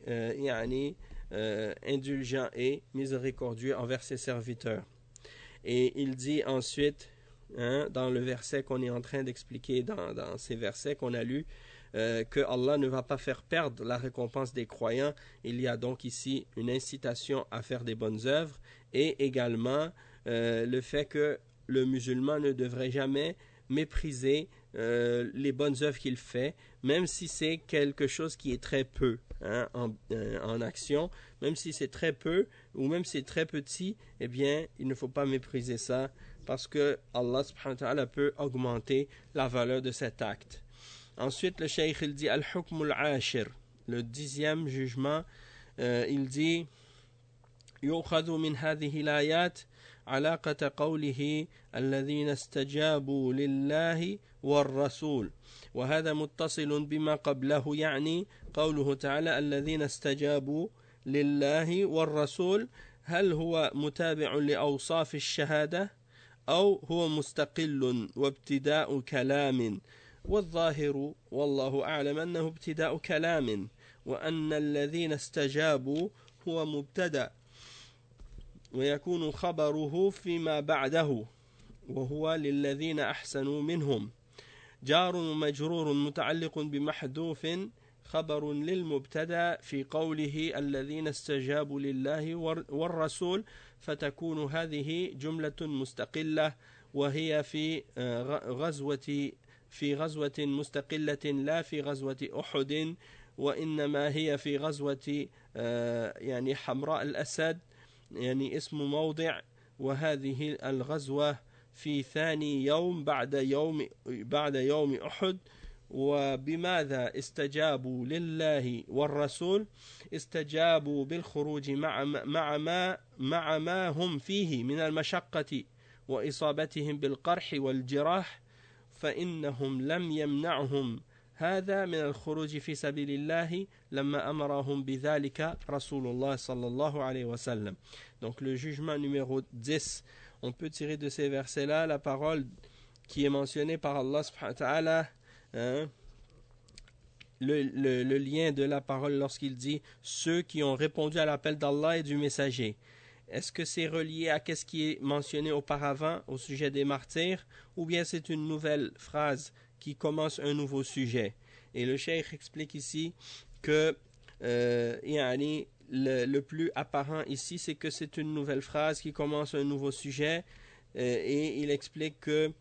[SPEAKER 1] indulgent et miséricordieux envers ses serviteurs. Et il dit ensuite dans le verset qu'on est en train d'expliquer dans ces versets qu'on a lus que Allah ne va pas faire perdre la récompense des croyants. Il y a donc ici une incitation à faire des bonnes œuvres et également le fait que le musulman ne devrait jamais mépriser les bonnes œuvres qu'il fait, même si c'est quelque chose qui est très peu en action, même si c'est très peu ou même si c'est très petit, eh bien il ne faut pas mépriser ça parce que Allah subhanahu wa ta'ala peut augmenter la valeur de cet acte. Ensuite le cheikh il dit al-hukm al-ashir, le 10e jugement, il dit يؤخذ من هذه الآيات علاقة قوله الذين استجابوا لله والرسول وهذا متصل بما قبله يعني قوله تعالى الذين استجابوا لله والرسول هل هو متابع لأوصاف الشهادة أو هو مستقل وابتداء كلام والظاهر والله أعلم أنه ابتداء كلام وأن الذين استجابوا هو مبتدأ ويكون خبره فيما بعده وهو للذين أحسنوا منهم جار ومجرور متعلق بمحذوف خبر للمبتدأ في قوله الذين استجابوا لله والرسول فتكون هذه جملة مستقلة وهي في غزوة مستقلة لا في غزوة أحد وإنما هي في غزوة حمراء الأسد اسم موضع وهذه الغزوة في ثاني يوم بعد يوم أحد. وبماذا استجابوا لله والرسول؟ استجابوا بالخروج مع ما هم فيه من المشقة وإصابتهم بالقرح والجراح فإنهم لم يمنعهم هذا من الخروج في سبيل الله لما أمرهم بذلك رسول الله صلى الله عليه وسلم. Donc le jugement numéro 10, on peut tirer de ces versets-là la parole qui est mentionnée par Allah subhanahu wa ta'ala, le lien de la parole lorsqu'il dit ceux qui ont répondu à l'appel d'Allah et du messager. Est-ce que c'est relié à ce qui est mentionné auparavant au sujet des martyrs ou bien c'est une nouvelle phrase qui commence un nouveau sujet? Et le cheikh explique ici que le plus apparent ici c'est que c'est une nouvelle phrase qui commence un nouveau sujet et il explique que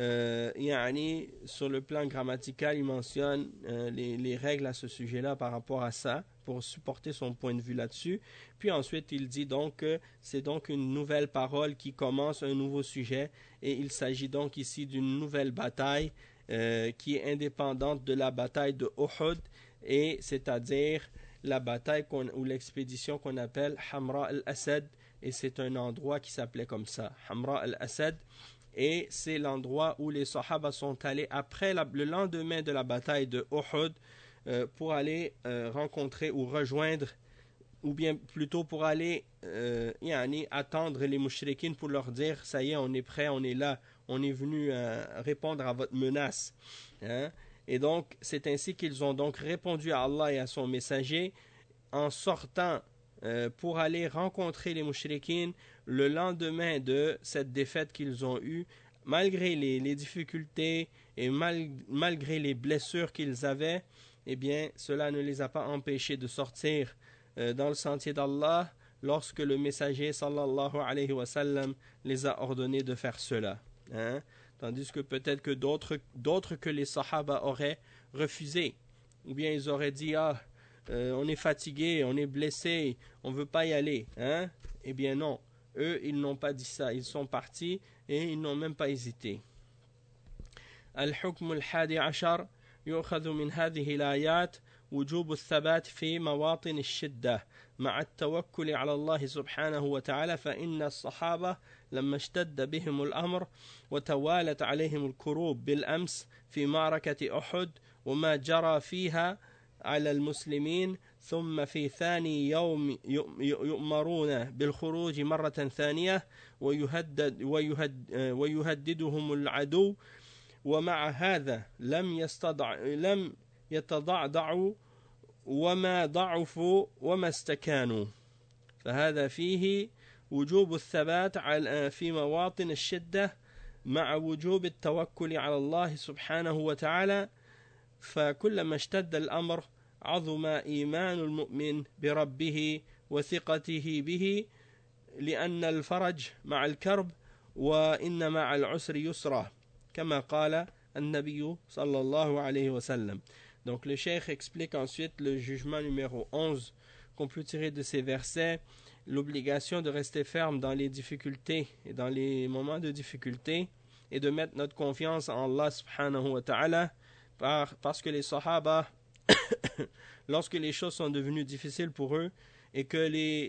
[SPEAKER 1] sur le plan grammatical il mentionne les règles à ce sujet-là par rapport à ça pour supporter son point de vue là-dessus. Puis ensuite il dit donc que c'est donc une nouvelle parole qui commence un nouveau sujet et il s'agit donc ici d'une nouvelle bataille qui est indépendante de la bataille de Uhud, et c'est-à-dire la bataille ou l'expédition qu'on appelle Hamra al-Asad, et c'est un endroit qui s'appelait comme ça, Hamra al-Asad, et c'est l'endroit où les Sahaba sont allés après le lendemain de la bataille de Uhud pour aller rencontrer ou rejoindre, ou bien plutôt pour aller attendre les mouchriquines pour leur dire ça y est, on est prêt, on est là, on est venu répondre à votre menace. Hein? Et donc, c'est ainsi qu'ils ont donc répondu à Allah et à son messager en sortant pour aller rencontrer les mouchriquines le lendemain de cette défaite qu'ils ont eue, malgré les difficultés et malgré les blessures qu'ils avaient. Eh bien, cela ne les a pas empêchés de sortir dans le sentier d'Allah lorsque le messager sallallahu alayhi wa sallam les a ordonnés de faire cela. Hein? Tandis que peut-être que d'autres que les Sahaba auraient refusé, ou bien ils auraient dit on est fatigué, on est blessé, on ne veut pas y aller. Hein? Eh bien non, eux ils n'ont pas dit ça, ils sont partis et ils n'ont même pas hésité. Al-Hukm al-Hadi Ashar يؤخذ من هذه الآيات وجوب الثبات في مواطن الشدة مع التوكل على الله سبحانه وتعالى فإن الصحابة لما اشتد بهم الأمر وتوالت عليهم الكروب بالأمس في معركة أحد وما جرى فيها على المسلمين ثم في ثاني يوم يؤمرون بالخروج مرة ثانية ويهددهم العدو ومع هذا لم يتضعضعوا وما ضعفوا وما استكانوا فهذا فيه وجوب الثبات في مواطن الشدة مع وجوب التوكل على الله سبحانه وتعالى فكلما اشتد الأمر عظم إيمان المؤمن بربه وثقته به لأن الفرج مع الكرب وإن مع العسر يسرا كما قال النبي صلى الله عليه وسلم. Donc le cheikh explique ensuite le jugement numéro 11 qu'on peut tirer de ces versets, l'obligation de rester ferme dans les difficultés et dans les moments de difficulté et de mettre notre confiance en Allah subhanahu wa ta'ala parce que les Sahaba lorsque les choses sont devenues difficiles pour eux et que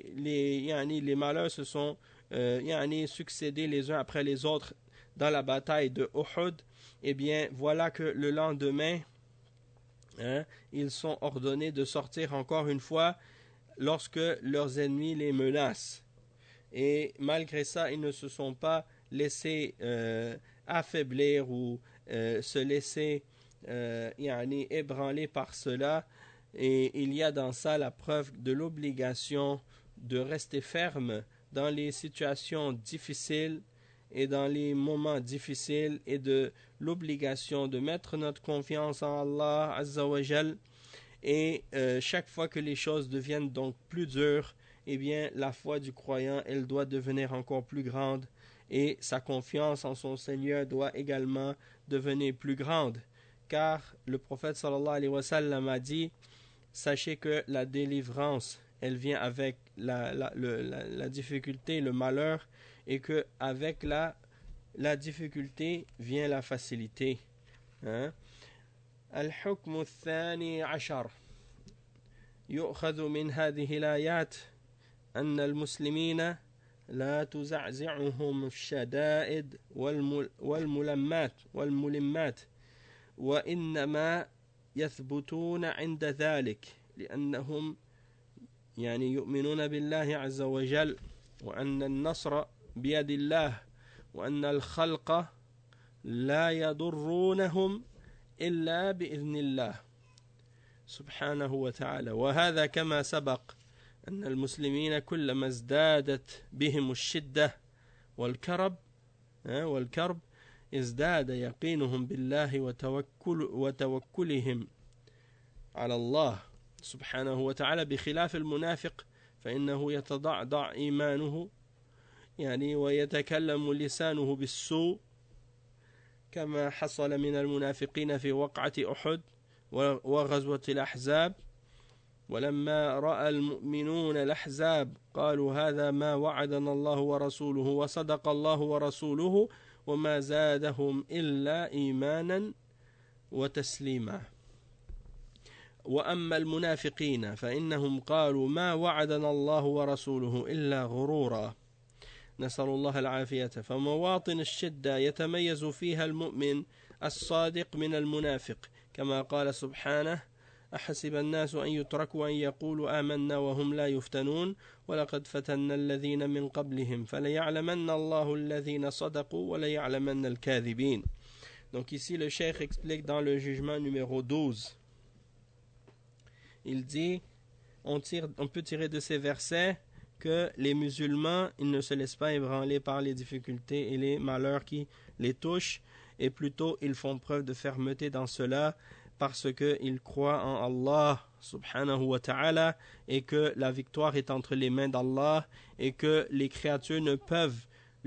[SPEAKER 1] les malheurs se sont succédés les uns après les autres dans la bataille de Uhud, eh bien voilà que le lendemain ils sont ordonnés de sortir encore une fois lorsque leurs ennemis les menacent, et malgré ça ils ne se sont pas laissés affaiblir ou se laisser ébranler par cela, et il y a dans ça la preuve de l'obligation de rester ferme dans les situations difficiles et dans les moments difficiles, et de l'obligation de mettre notre confiance en Allah Azza wa Jal, et chaque fois que les choses deviennent donc plus dures, eh bien la foi du croyant elle doit devenir encore plus grande, et sa confiance en son Seigneur doit également devenir plus grande, car le prophète sallallahu alayhi wa sallam a dit: sachez que la délivrance elle vient avec la difficulté, le malheur, et que avec la difficulté vient la facilité. الحكم الثاني عشر يؤخذ من هذه الآيات أن المسلمين لا تزعزعهم الشدائد والملمات وإنما يثبتون عند ذلك لأنهم يؤمنون بالله عز وجل وأن النصر بيد الله وأن الخلق لا يضرونهم إلا بإذن الله سبحانه وتعالى وهذا كما سبق أن المسلمين كلما ازدادت بهم الشدة والكرب ازداد يقينهم بالله وتوكلهم على الله سبحانه وتعالى بخلاف المنافق فإنه يتضعضع إيمانه ويتكلم لسانه بالسوء كما حصل من المنافقين في وقعة أحد وغزوة الأحزاب ولما رأى المؤمنون الأحزاب قالوا هذا ما وعدنا الله ورسوله وصدق الله ورسوله وما زادهم إلا إيمانا وتسليما وأما المنافقين فإنهم قالوا ما وعدنا الله ورسوله إلا غرورا نسأل الله العافية فمواطن الشدة يتميز فيها المؤمن الصادق من المنافق كما قال سبحانه أحسب الناس أن يتركوا أن يقولوا آمنا وهم لا يفتنون ولقد فتنا الذين من قبلهم فليعلمن الله الذين صدقوا وليعلمن الكاذبين. Donc ici le cheikh explique dans le jugement numéro 12. Il dit on peut tirer de ces versets que les musulmans ils ne se laissent pas ébranler par les difficultés et les malheurs qui les touchent et plutôt ils font preuve de fermeté dans cela parce qu'ils croient en Allah subhanahu wa ta'ala et que la victoire est entre les mains d'Allah et que les créatures ne peuvent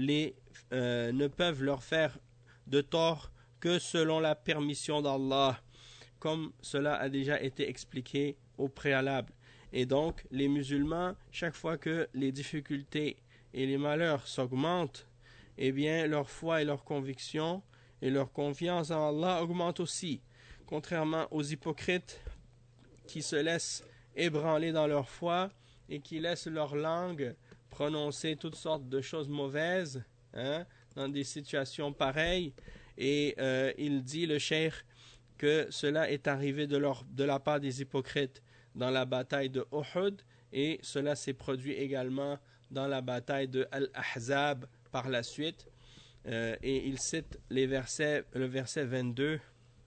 [SPEAKER 1] leur faire de tort que selon la permission d'Allah comme cela a déjà été expliqué au préalable. Et donc les musulmans, chaque fois que les difficultés et les malheurs s'augmentent, eh bien leur foi et leur conviction et leur confiance en Allah augmentent aussi. Contrairement aux hypocrites qui se laissent ébranler dans leur foi et qui laissent leur langue prononcer toutes sortes de choses mauvaises dans des situations pareilles. Et il dit, le cheikh, que cela est arrivé de la part des hypocrites dans la bataille de Uhud et cela s'est produit également dans la bataille de Al-Ahzab par la suite. Et il cite le verset 22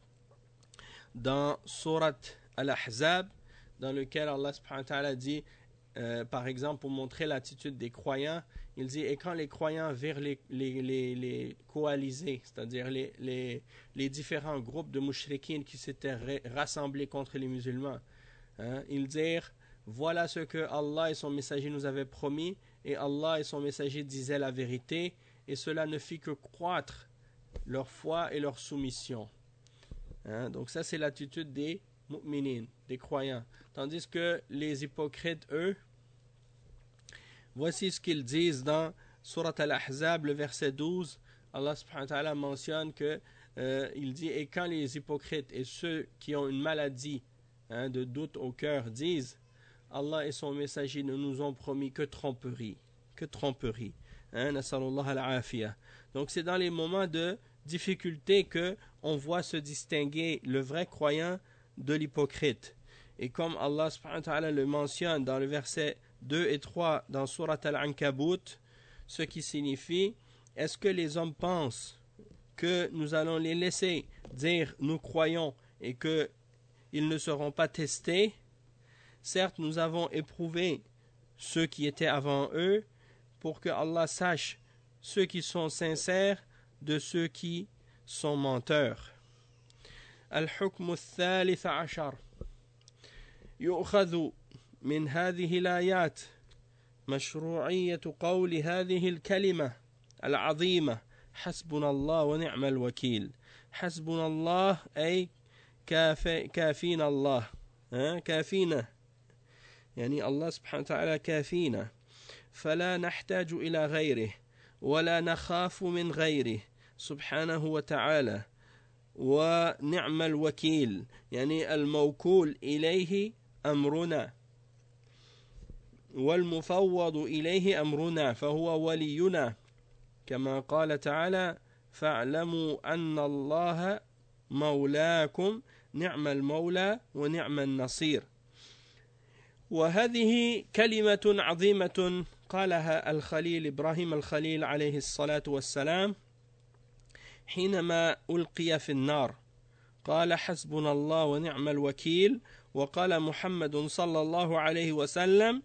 [SPEAKER 1] dans Surat Al-Ahzab, dans lequel Allah subhanahu wa ta'ala dit, par exemple, pour montrer l'attitude des croyants, il dit, et quand les croyants virent les coalisés, c'est-à-dire les différents groupes de mouchriquines qui s'étaient rassemblés contre les musulmans, ils dirent, voilà ce que Allah et son messager nous avaient promis, et Allah et son messager disaient la vérité, et cela ne fit que croître leur foi et leur soumission. Donc ça c'est l'attitude des mu'minin, des croyants. Tandis que les hypocrites, eux, voici ce qu'ils disent dans Surat Al-Ahzab, le verset 12. Allah subhanahu wa ta'ala mentionne que il dit, et quand les hypocrites et ceux qui ont une maladie de doute au cœur disent, Allah et son messager ne nous ont promis que tromperie. Nasallallahu al-afiyah. Donc c'est dans les moments de difficulté que on voit se distinguer le vrai croyant de l'hypocrite. Et comme Allah subhanahu wa ta'ala le mentionne dans le verset 2 et 3 dans Surat Al-Ankabut, ce qui signifie, est-ce que les hommes pensent que nous allons les laisser dire nous croyons et qu'ils ne seront pas testés? Certes, nous avons éprouvé ceux qui étaient avant eux pour que Allah sache ceux qui sont sincères de ceux qui sont menteurs. Al-Hukm al-Thalith Ashar. يؤخذ من هذه الآيات مشروعية قول هذه الكلمة العظيمة حسبنا الله ونعم الوكيل. حسبنا الله أي كافينا الله كافينا يعني الله سبحانه وتعالى كافينا فلا نحتاج إلى غيره ولا نخاف من غيره سبحانه وتعالى ونعم الوكيل يعني الموكول إليه أمرنا والمفوض إليه أمرنا فهو ولينا كما قال تعالى فاعلموا أن الله مولاكم نعم المولى ونعم النصير. وهذه كلمة عظيمة قالها الخليل إبراهيم الخليل عليه الصلاة والسلام حينما ألقي في النار قال حسبنا الله ونعم الوكيل. وقال محمد صلى الله عليه وسلم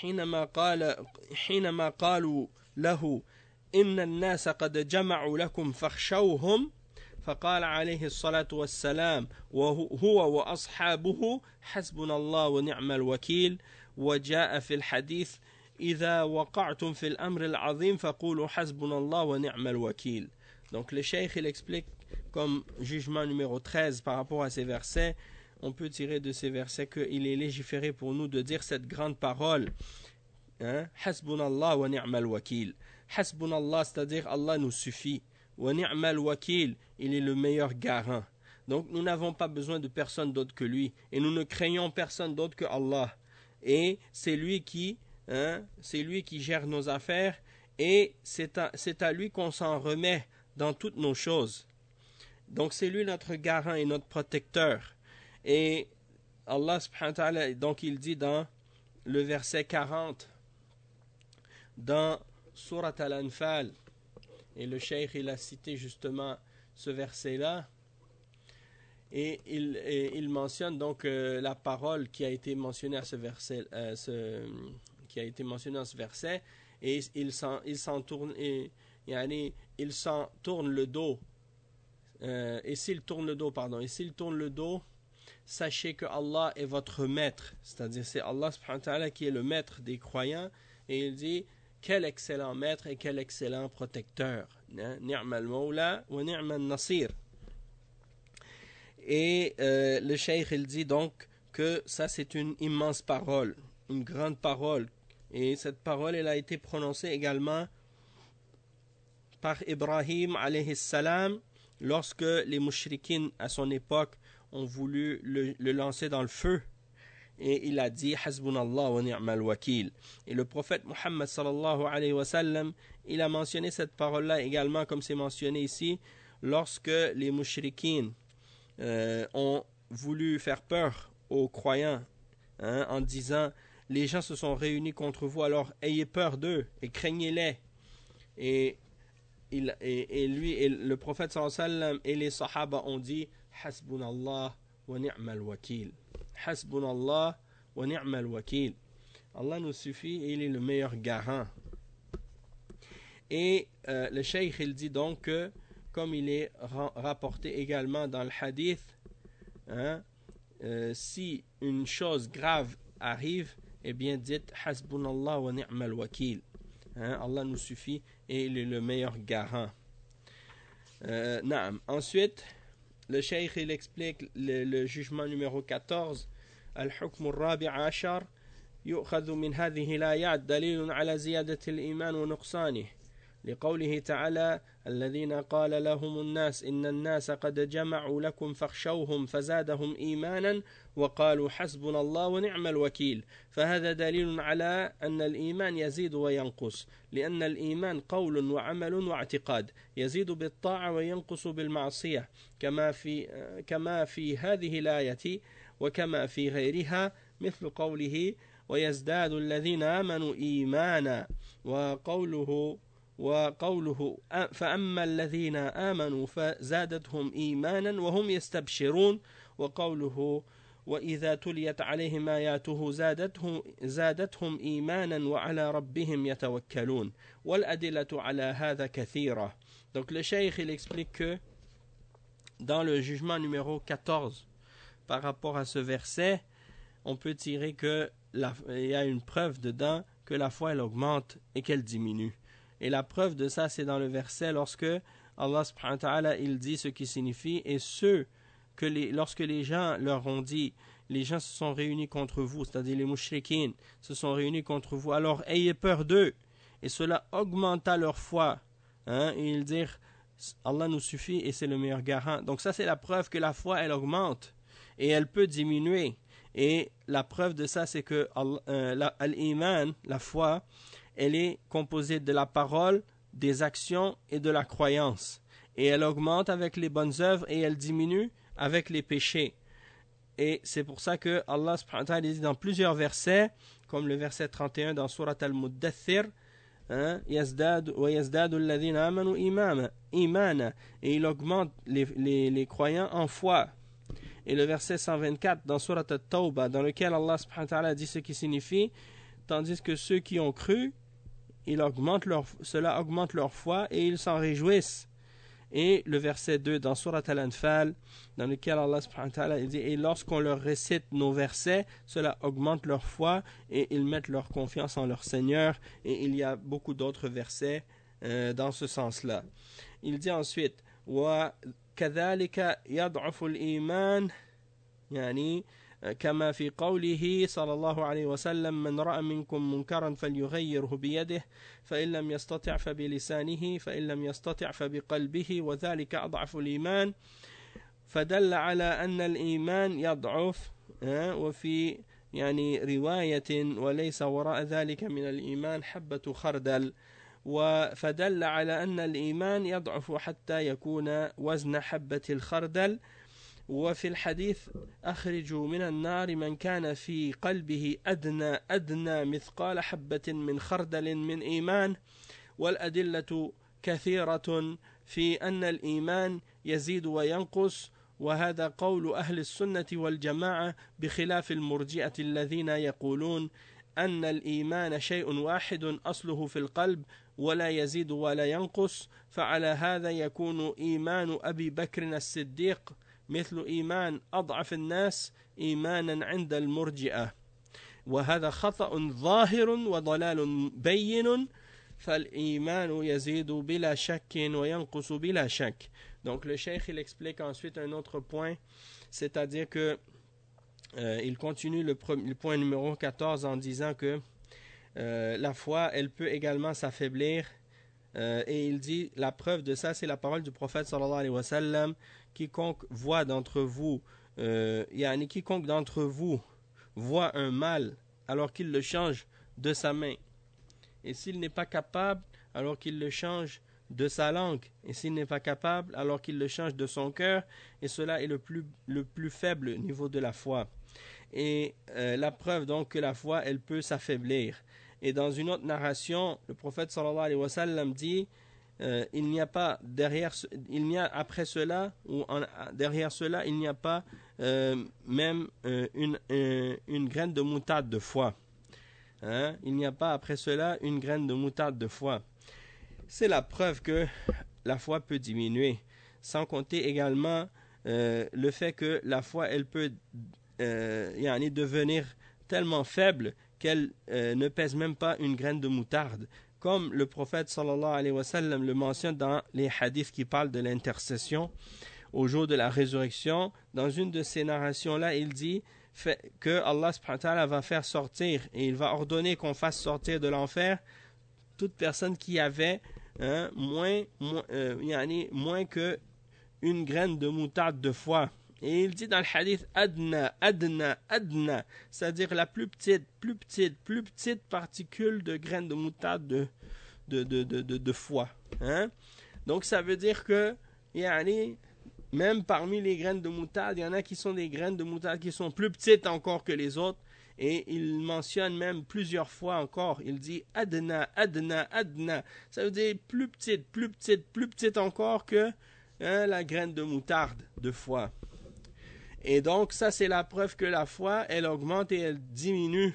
[SPEAKER 1] حينما قالوا له إن الناس قد جمعوا لكم فاخشوهم فقال عليه الصلاة والسلام وهو وأصحابه حسبنا الله ونعم الوكيل. وجاء في الحديث إذا وقعتم في الأمر العظيم فقولوا حسبنا الله ونعم الوكيل. Donc le cheikh il explique comme jugement numéro 13 par rapport à ces versets. On peut tirer de ces versets qu'il est légiféré pour nous de dire cette grande parole. Hasbunallah wa ni'mal wakil. Hasbunallah, c'est-à-dire Allah nous suffit. Wa ni'mal wakil, il est le meilleur garant. Donc nous n'avons pas besoin de personne d'autre que lui. Et nous ne craignons personne d'autre que Allah. Et c'est lui qui gère nos affaires. Et c'est à lui qu'on s'en remet dans toutes nos choses. Donc c'est lui notre garant et notre protecteur. Et Allah subhanahu wa ta'ala, donc il dit dans le verset 40, dans Surat Al-Anfal, et le cheikh il a cité justement ce verset-là, et il mentionne donc la parole qui a été mentionnée à ce verset, qui a été mentionnée dans ce verset, et il s'en tourne le dos. Et s'il tourne le dos, sachez que Allah est votre maître, c'est-à-dire c'est Allah subhanahu wa ta'ala qui est le maître des croyants, et il dit quel excellent maître et quel excellent protecteur, ni'mal mawla wa ni'mal nasir. Et le cheikh il dit donc que ça c'est une immense parole, une grande parole, et cette parole elle a été prononcée également par Ibrahim alayhi salam lorsque les mushrikines à son époque ont voulu le lancer dans le feu, et il a dit Hasbunallah wa ni'mal wakil. Et le prophète Muhammad sallallahu alayhi wa sallam, il a mentionné cette parole-là également, comme c'est mentionné ici, lorsque les mushrikines ont voulu faire peur aux croyants, en disant les gens se sont réunis contre vous, alors ayez peur d'eux et craignez-les. Et le prophète sallallahu alayhi wa sallam et les sahaba ont dit Hasbunallah wa ni'mal wakil. Hasbunallah wa ni'mal wakil. Allah nous suffit et il est le meilleur garant. Et le cheikh il dit donc que, comme il est rapporté également dans le hadith, si une chose grave arrive, eh bien dites Hasbunallah wa ni'mal wakil. Allah nous suffit et il est le meilleur garant. Ensuite, le cheikh il explique le jugement numéro 14. الحكم الرابع عشر يؤخذ من هذه الآيات دليل على زيادة الإيمان ونقصانه لقوله تعالى الذين قال لهم الناس إن الناس قد جمعوا لكم فاخشوهم فزادهم إيمانا وقالوا حسبنا الله ونعم الوكيل. فهذا دليل على أن الإيمان يزيد وينقص، لأن الإيمان قول وعمل واعتقاد، يزيد بالطاعة وينقص بالمعصية، كما في هذه الآية وكما في غيرها، مثل قوله ويزداد الذين آمنوا إيمانا، وقوله فأما الذين آمنوا فزادتهم إيمانا وهم يستبشرون، وقوله وإذا تليت عليهم آياته زادتهم إيمانا وعلى ربهم يتوكلون، والأدلة على هذا كثيرة. Donc le cheikh il explique que dans le jugement numéro 14 par rapport à ce verset, on peut tirer que il y a une preuve dedans que la foi elle augmente et qu'elle diminue. Et la preuve de ça, c'est dans le verset lorsque Allah subhanahu wa ta'ala il dit ce qui signifie, et lorsque les gens leur ont dit, les gens se sont réunis contre vous, c'est-à-dire les mushrikines se sont réunis contre vous, alors ayez peur d'eux, et cela augmenta leur foi, et ils dirent Allah nous suffit et c'est le meilleur garant. Donc ça c'est la preuve que la foi elle augmente et elle peut diminuer, et la preuve de ça c'est que l'iman, la foi, elle est composée de la parole, des actions et de la croyance, et elle augmente avec les bonnes œuvres et elle diminue avec les péchés. Et c'est pour ça que Allah subhanahu wa ta'ala dit dans plusieurs versets, comme le verset 31 dans Surat Al-Muddathir, yazdadu alladhina amanu imana, et il augmente les croyants en foi. Et le verset 124 dans Surat At-Tawbah, dans lequel Allah subhanahu wa ta'ala dit ce qui signifie, tandis que ceux qui ont cru, cela augmente leur foi et ils s'en réjouissent. Et le verset 2 dans Surat Al-Anfal, dans lequel Allah subhanahu wa ta'ala dit, et lorsqu'on leur récite nos versets, cela augmente leur foi et ils mettent leur confiance en leur Seigneur. Et il y a beaucoup d'autres versets dans ce sens-là. Il dit ensuite, wa kadhalika yad'afu al-iman, yani كما في قوله صلى الله عليه وسلم من رأى منكم منكرا فليغيره بيده فإن لم يستطع فبلسانه فإن لم يستطع فبقلبه وذلك أضعف الإيمان فدل على أن الإيمان يضعف وفي يعني رواية وليس وراء ذلك من الإيمان حبة خردل فدل على أن الإيمان يضعف حتى يكون وزن حبة الخردل وفي الحديث أخرجوا من النار من كان في قلبه أدنى مثقال حبة من خردل من إيمان والأدلة كثيرة في أن الإيمان يزيد وينقص وهذا قول أهل السنة والجماعة بخلاف المرجئة الذين يقولون أن الإيمان شيء واحد أصله في القلب ولا يزيد ولا ينقص فعلى هذا يكون إيمان أبي بكر الصديق مثل إيمان أضعف الناس إيمانا عند المرجئة وهذا خطأ ظاهر وضلال بين فالإيمان يزيد بلا شك وينقص بلا شك. Donc le cheikh il explique ensuite un autre point, c'est-à-dire que il continue le point numéro 14 en disant que la foi elle peut également s'affaiblir et il dit la preuve de ça c'est la parole du prophète sallallahu alayhi wa sallam quiconque voit d'entre vous quiconque d'entre vous voit un mal alors qu'il le change de sa main et s'il n'est pas capable alors qu'il le change de sa langue et s'il n'est pas capable alors qu'il le change de son cœur et cela est le plus faible niveau de la foi et la preuve donc que la foi elle peut s'affaiblir et dans une autre narration le prophète sallallahu alayhi wa sallam dit il n'y a pas derrière il n'y a après cela ou derrière cela il n'y a pas même une graine de moutarde de foi il n'y a pas après cela une graine de moutarde de foi. C'est la preuve que la foi peut diminuer, sans compter également le fait que la foi elle peut devenir tellement faible qu'elle ne pèse même pas une graine de moutarde, comme le prophète sallallahu alayhi wa sallam le mentionne dans les hadiths qui parlent de l'intercession au jour de la résurrection. Dans une de ces narrations-là, il dit que Allah subhanahu wa ta'ala va faire sortir et il va ordonner qu'on fasse sortir de l'enfer toute personne qui avait moins que une graine de moutarde de foi. Et il dit dans le hadith adna, c'est-à-dire la plus petite particule de graine de moutarde de foi. Donc ça veut dire que même parmi les graines de moutarde, il y en a qui sont des graines de moutarde qui sont plus petites encore que les autres. Et il mentionne même plusieurs fois encore, il dit adna. Ça veut dire plus petite encore que la graine de moutarde de foi. Et donc ça c'est la preuve que la foi elle augmente et elle diminue.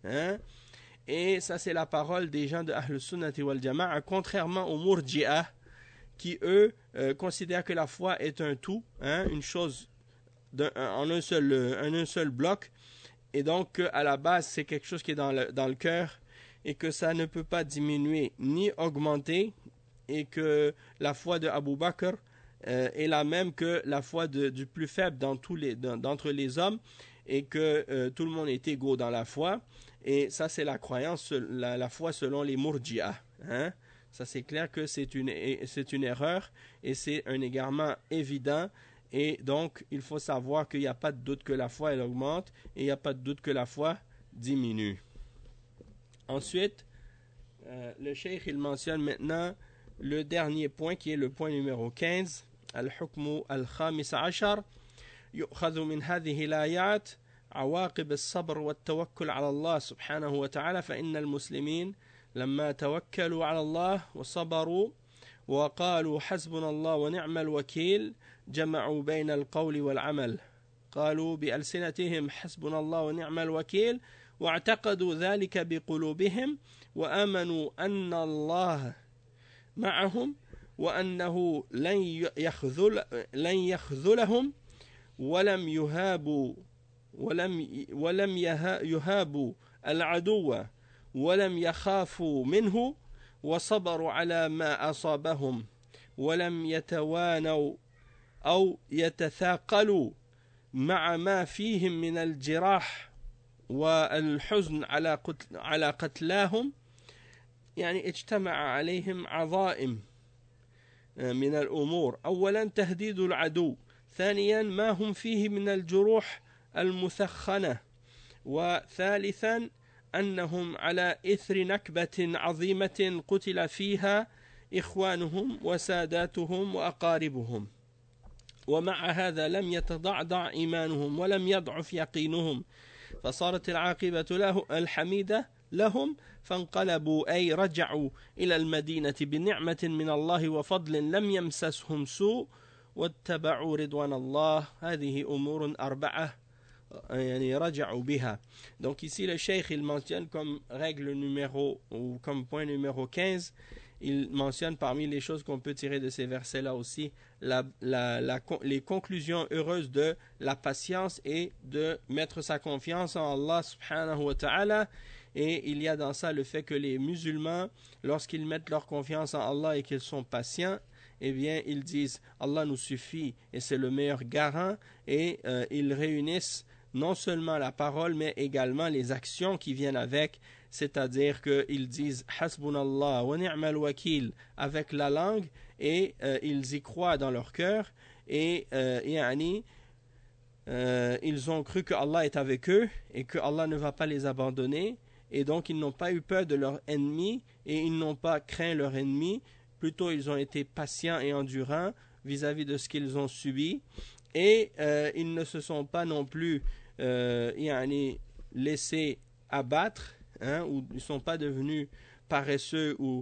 [SPEAKER 1] Et ça c'est la parole des gens de Ahl Sunnati wal Jama'a, contrairement aux Murji'ah qui eux considèrent que la foi est un tout, une chose en un seul bloc. Et donc, à la base, c'est quelque chose qui est dans le cœur et que ça ne peut pas diminuer ni augmenter et que la foi de Abu Bakr est la même que la foi du plus faible d'entre les hommes et que tout le monde est égaux dans la foi. Et ça, c'est la croyance, la foi selon les Murji'ah. Ça, c'est clair que c'est une erreur et c'est un égarement évident. Et donc, il faut savoir qu'il n'y a pas de doute que la foi, elle augmente et il n'y a pas de doute que la foi diminue. Ensuite, le cheikh, il mentionne maintenant le dernier point qui est le point numéro 15. Al-Hukmu al-Khamis Ashar. يؤخذ من هذه الآيات عواقب الصبر والتوكل على الله سبحانه وتعالى فإن المسلمين لما توكلوا على الله وصبروا وقالوا حسبنا الله ونعم الوكيل جمعوا بين القول والعمل قالوا بألسنتهم حسبنا الله ونعم الوكيل واعتقدوا ذلك بقلوبهم وآمنوا أن الله معهم وأنه لن يخذلهم ولم يهابوا العدو ولم يخافوا منه وصبروا على ما أصابهم ولم يتوانوا أو يتثاقلوا مع ما فيهم من الجراح والحزن على قتلاهم اجتمع عليهم عظائم من الأمور. أولا تهديد العدو، ثانيا ما هم فيه من الجروح المثخنة، وثالثا أنهم على إثر نكبة عظيمة قتل فيها إخوانهم وساداتهم وأقاربهم، ومع هذا لم يتضعضع إيمانهم ولم يضعف يقينهم، فصارت العاقبة الحميدة لهم، فانقلبوا أي رجعوا إلى المدينة بنعمة من الله وفضل لم يمسسهم سوء واتبعوا رضوان الله. هذه أمور أربعة يعني رجعوا بها. Donc ici le cheikh il mentionne comme règle numéro ou comme point numéro 15, il mentionne parmi les choses qu'on peut tirer de ces versets-là aussi les conclusions heureuses de la patience et de mettre sa confiance en Allah subhanahu wa ta'ala. Et il y a dans ça le fait que les musulmans, lorsqu'ils mettent leur confiance en Allah et qu'ils sont patients, eh bien ils disent Allah nous suffit et c'est le meilleur garant, et ils réunissent non seulement la parole mais également les actions qui viennent avec, c'est-à-dire qu'ils disent Hasbunallah wa ni'mal wakil avec la langue, et ils y croient dans leur cœur, et ils ont cru que Allah est avec eux et que Allah ne va pas les abandonner, et donc ils n'ont pas eu peur de leurs ennemis et ils n'ont pas craint leurs ennemis, plutôt ils ont été patients et endurants vis-à-vis de ce qu'ils ont subi, et ils ne se sont pas non plus laissés abattre, ou ils ne sont pas devenus paresseux ou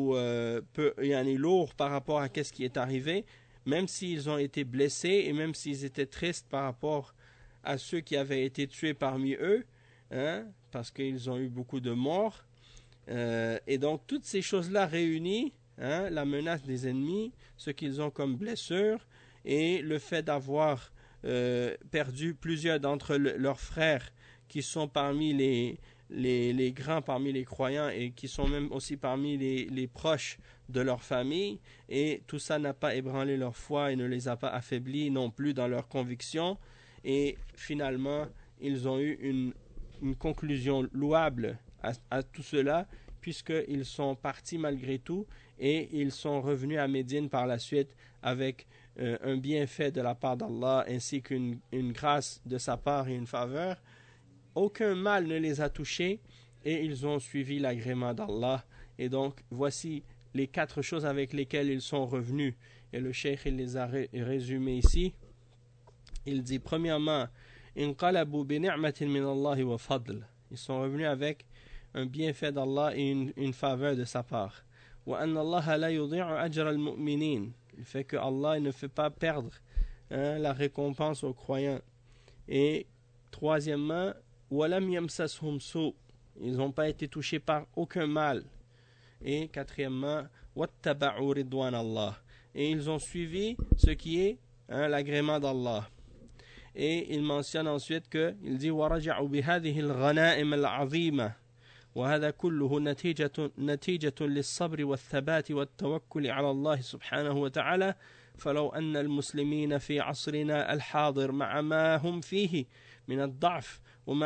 [SPEAKER 1] lourds par rapport à ce qui est arrivé, même s'ils ont été blessés et même s'ils étaient tristes par rapport à ceux qui avaient été tués parmi eux, parce qu'ils ont eu beaucoup de morts. Et donc toutes ces choses-là réunies, la menace des ennemis, ce qu'ils ont comme blessure, et le fait d'avoir perdu plusieurs d'entre leurs frères qui sont parmi les grands parmi les croyants et qui sont même aussi parmi les proches de leur famille, et tout ça n'a pas ébranlé leur foi et ne les a pas affaiblis non plus dans leurs convictions, et finalement ils ont eu une conclusion louable à tout cela, puisqu'ils sont partis malgré tout et ils sont revenus à Médine par la suite avec un bienfait de la part d'Allah ainsi qu'une grâce de sa part et une faveur. Aucun mal ne les a touchés et ils ont suivi l'agrément d'Allah. Et donc voici les 4 choses avec lesquelles ils sont revenus, et le cheikh il les a résumées ici. Il dit premièrement inqalabu bi ni'matin min Allah wa fadl, ils sont revenus avec un bienfait d'Allah et une faveur de sa part. Wa anna Allah la yudhi'u ajra al-mu'minin, le fait que Allah ne fait pas perdre la récompense aux croyants. Et troisièmement walam yamsashum su, ils n'ont pas été touchés par aucun mal. Et quatrièmement wattaba'u ridwan Allah, et ils ont suivi ce qui est l'agrément d'Allah. Et il mentionne ensuite que il dit waraja'u bihadhihi al-ghanaim al-'azima وهذا كله نتيجة للصبر والثبات والتوكل على الله سبحانه وتعالى. فلو أن المسلمين في عصرنا الحاضر مع ما هم فيه من الضعف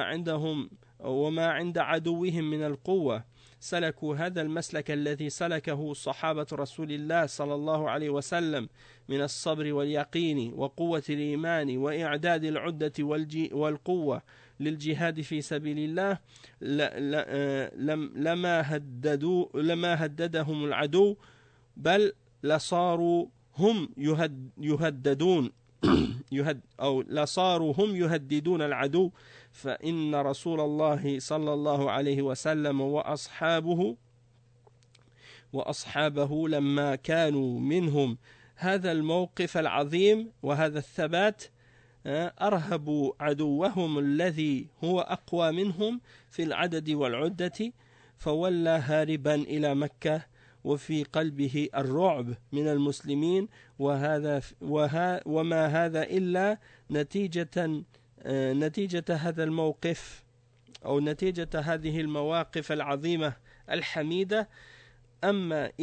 [SPEAKER 1] وما عند عدوهم من القوة سلكوا هذا المسلك الذي سلكه صحابة رسول الله صلى الله عليه وسلم من الصبر واليقين وقوة الإيمان وإعداد العدة والقوة للجهاد في سبيل الله لما هددهم العدو، بل لصاروا هم يهددون العدو. فإن رسول الله صلى الله عليه وسلم وأصحابه لما كانوا منهم هذا الموقف العظيم وهذا الثبات أرهبوا عدوهم الذي هو أقوى منهم في العدد والعدة، فولى هاربا إلى مكة وفي قلبه الرعب من المسلمين، وما هذا إلا نتيجة هذا الموقف أو نتيجة هذه المواقف العظيمة الحميدة. أما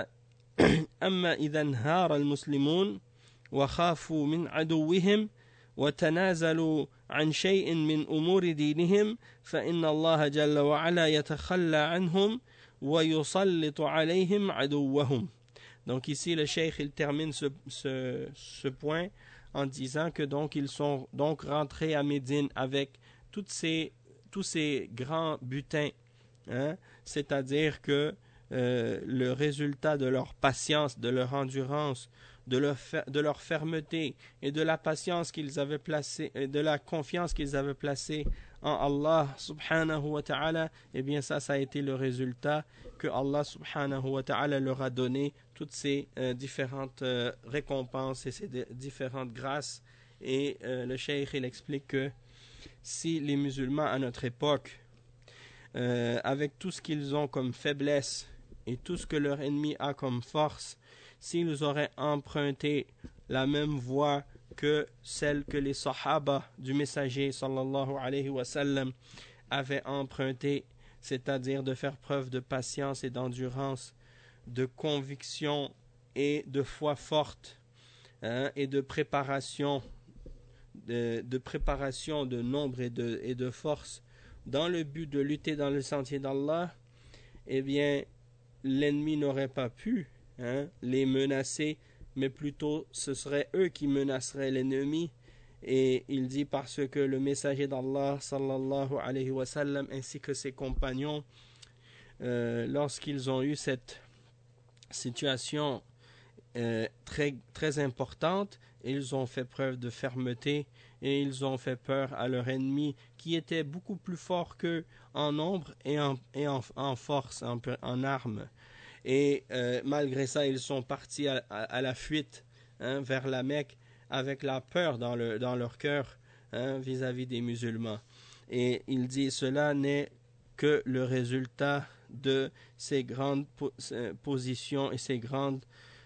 [SPEAKER 1] إذا انهار المسلمون وخافوا من عدوهم وتنازلوا عن شيء من أمور دينهم فإن الله جل وعلا يتخلى عنهم ويسلط عليهم عدوهم. Donc ici le cheikh il termine ce point en disant que donc ils sont donc rentrés à Médine avec tous ces grands butins, hein? C'est-à-dire que le résultat de leur patience, de leur endurance, de leur fermeté et de la patience qu'ils avaient placée, de la confiance qu'ils avaient placée en Allah subhanahu wa ta'ala, eh bien ça a été le résultat que Allah subhanahu wa ta'ala leur a donné toutes ces différentes récompenses et ces différentes grâces. Et le cheikh il explique que si les musulmans à notre époque, avec tout ce qu'ils ont comme faiblesse et tout ce que leur ennemi a comme force, s'ils auraient emprunté la même voie que celle que les sahaba du messager sallallahu alayhi wa sallam avaient emprunté, c'est-à-dire de faire preuve de patience et d'endurance, de conviction et de foi forte, hein, et de préparation, de nombre et de force dans le but de lutter dans le sentier d'Allah, eh bien l'ennemi n'aurait pas pu, hein, les menacer, mais plutôt ce serait eux qui menaceraient l'ennemi. Et il dit parce que le messager d'Allah sallallahu alayhi wa sallam ainsi que ses compagnons, lorsqu'ils ont eu cette situation très, très importante, ils ont fait preuve de fermeté et ils ont fait peur à leur ennemi qui était beaucoup plus fort qu'eux en nombre et en force, en armes. Et malgré ça, ils sont partis à la fuite, hein, vers la Mecque avec la peur dans leur cœur, hein, vis-à-vis des musulmans. Et il dit cela n'est que le résultat de ces grandes positions et ces grandes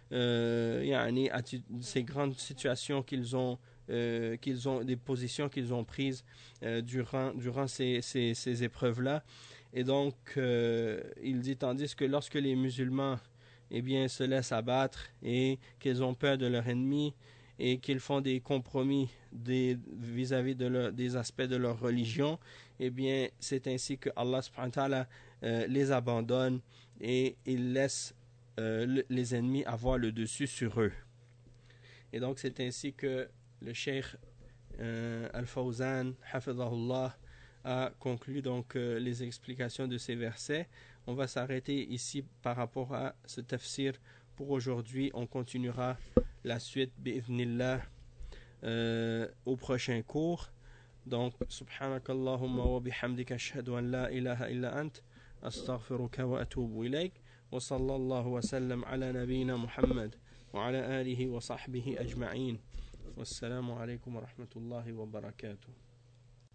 [SPEAKER 1] situations qu'ils ont, des positions qu'ils ont prises durant ces épreuves-là. Et donc, il dit, tandis que lorsque les musulmans, eh bien, se laissent abattre et qu'ils ont peur de leur ennemi et qu'ils font des compromis vis-à-vis des aspects de leur religion, eh bien, c'est ainsi que Allah subhanahu wa ta'ala les abandonne et il laisse les ennemis avoir le dessus sur eux. Et donc, c'est ainsi que le cheikh Al-Fawzan, hafidhahullah, a conclu donc les explications de ces versets. On va s'arrêter ici par rapport à ce tafsir pour aujourd'hui. On continuera la suite bi'idhnillah au prochain cours. Donc, subhanakallahumma wa bihamdika ashhadu an la ilaha illa ant astaghfiruka wa atubu ilayk wa sallallahu wa sallam ala nabiyyina Muhammad wa ala alihi wa sahbihi ajma'in. Wassalamu alaykum wa rahmatullahi wa barakatuh.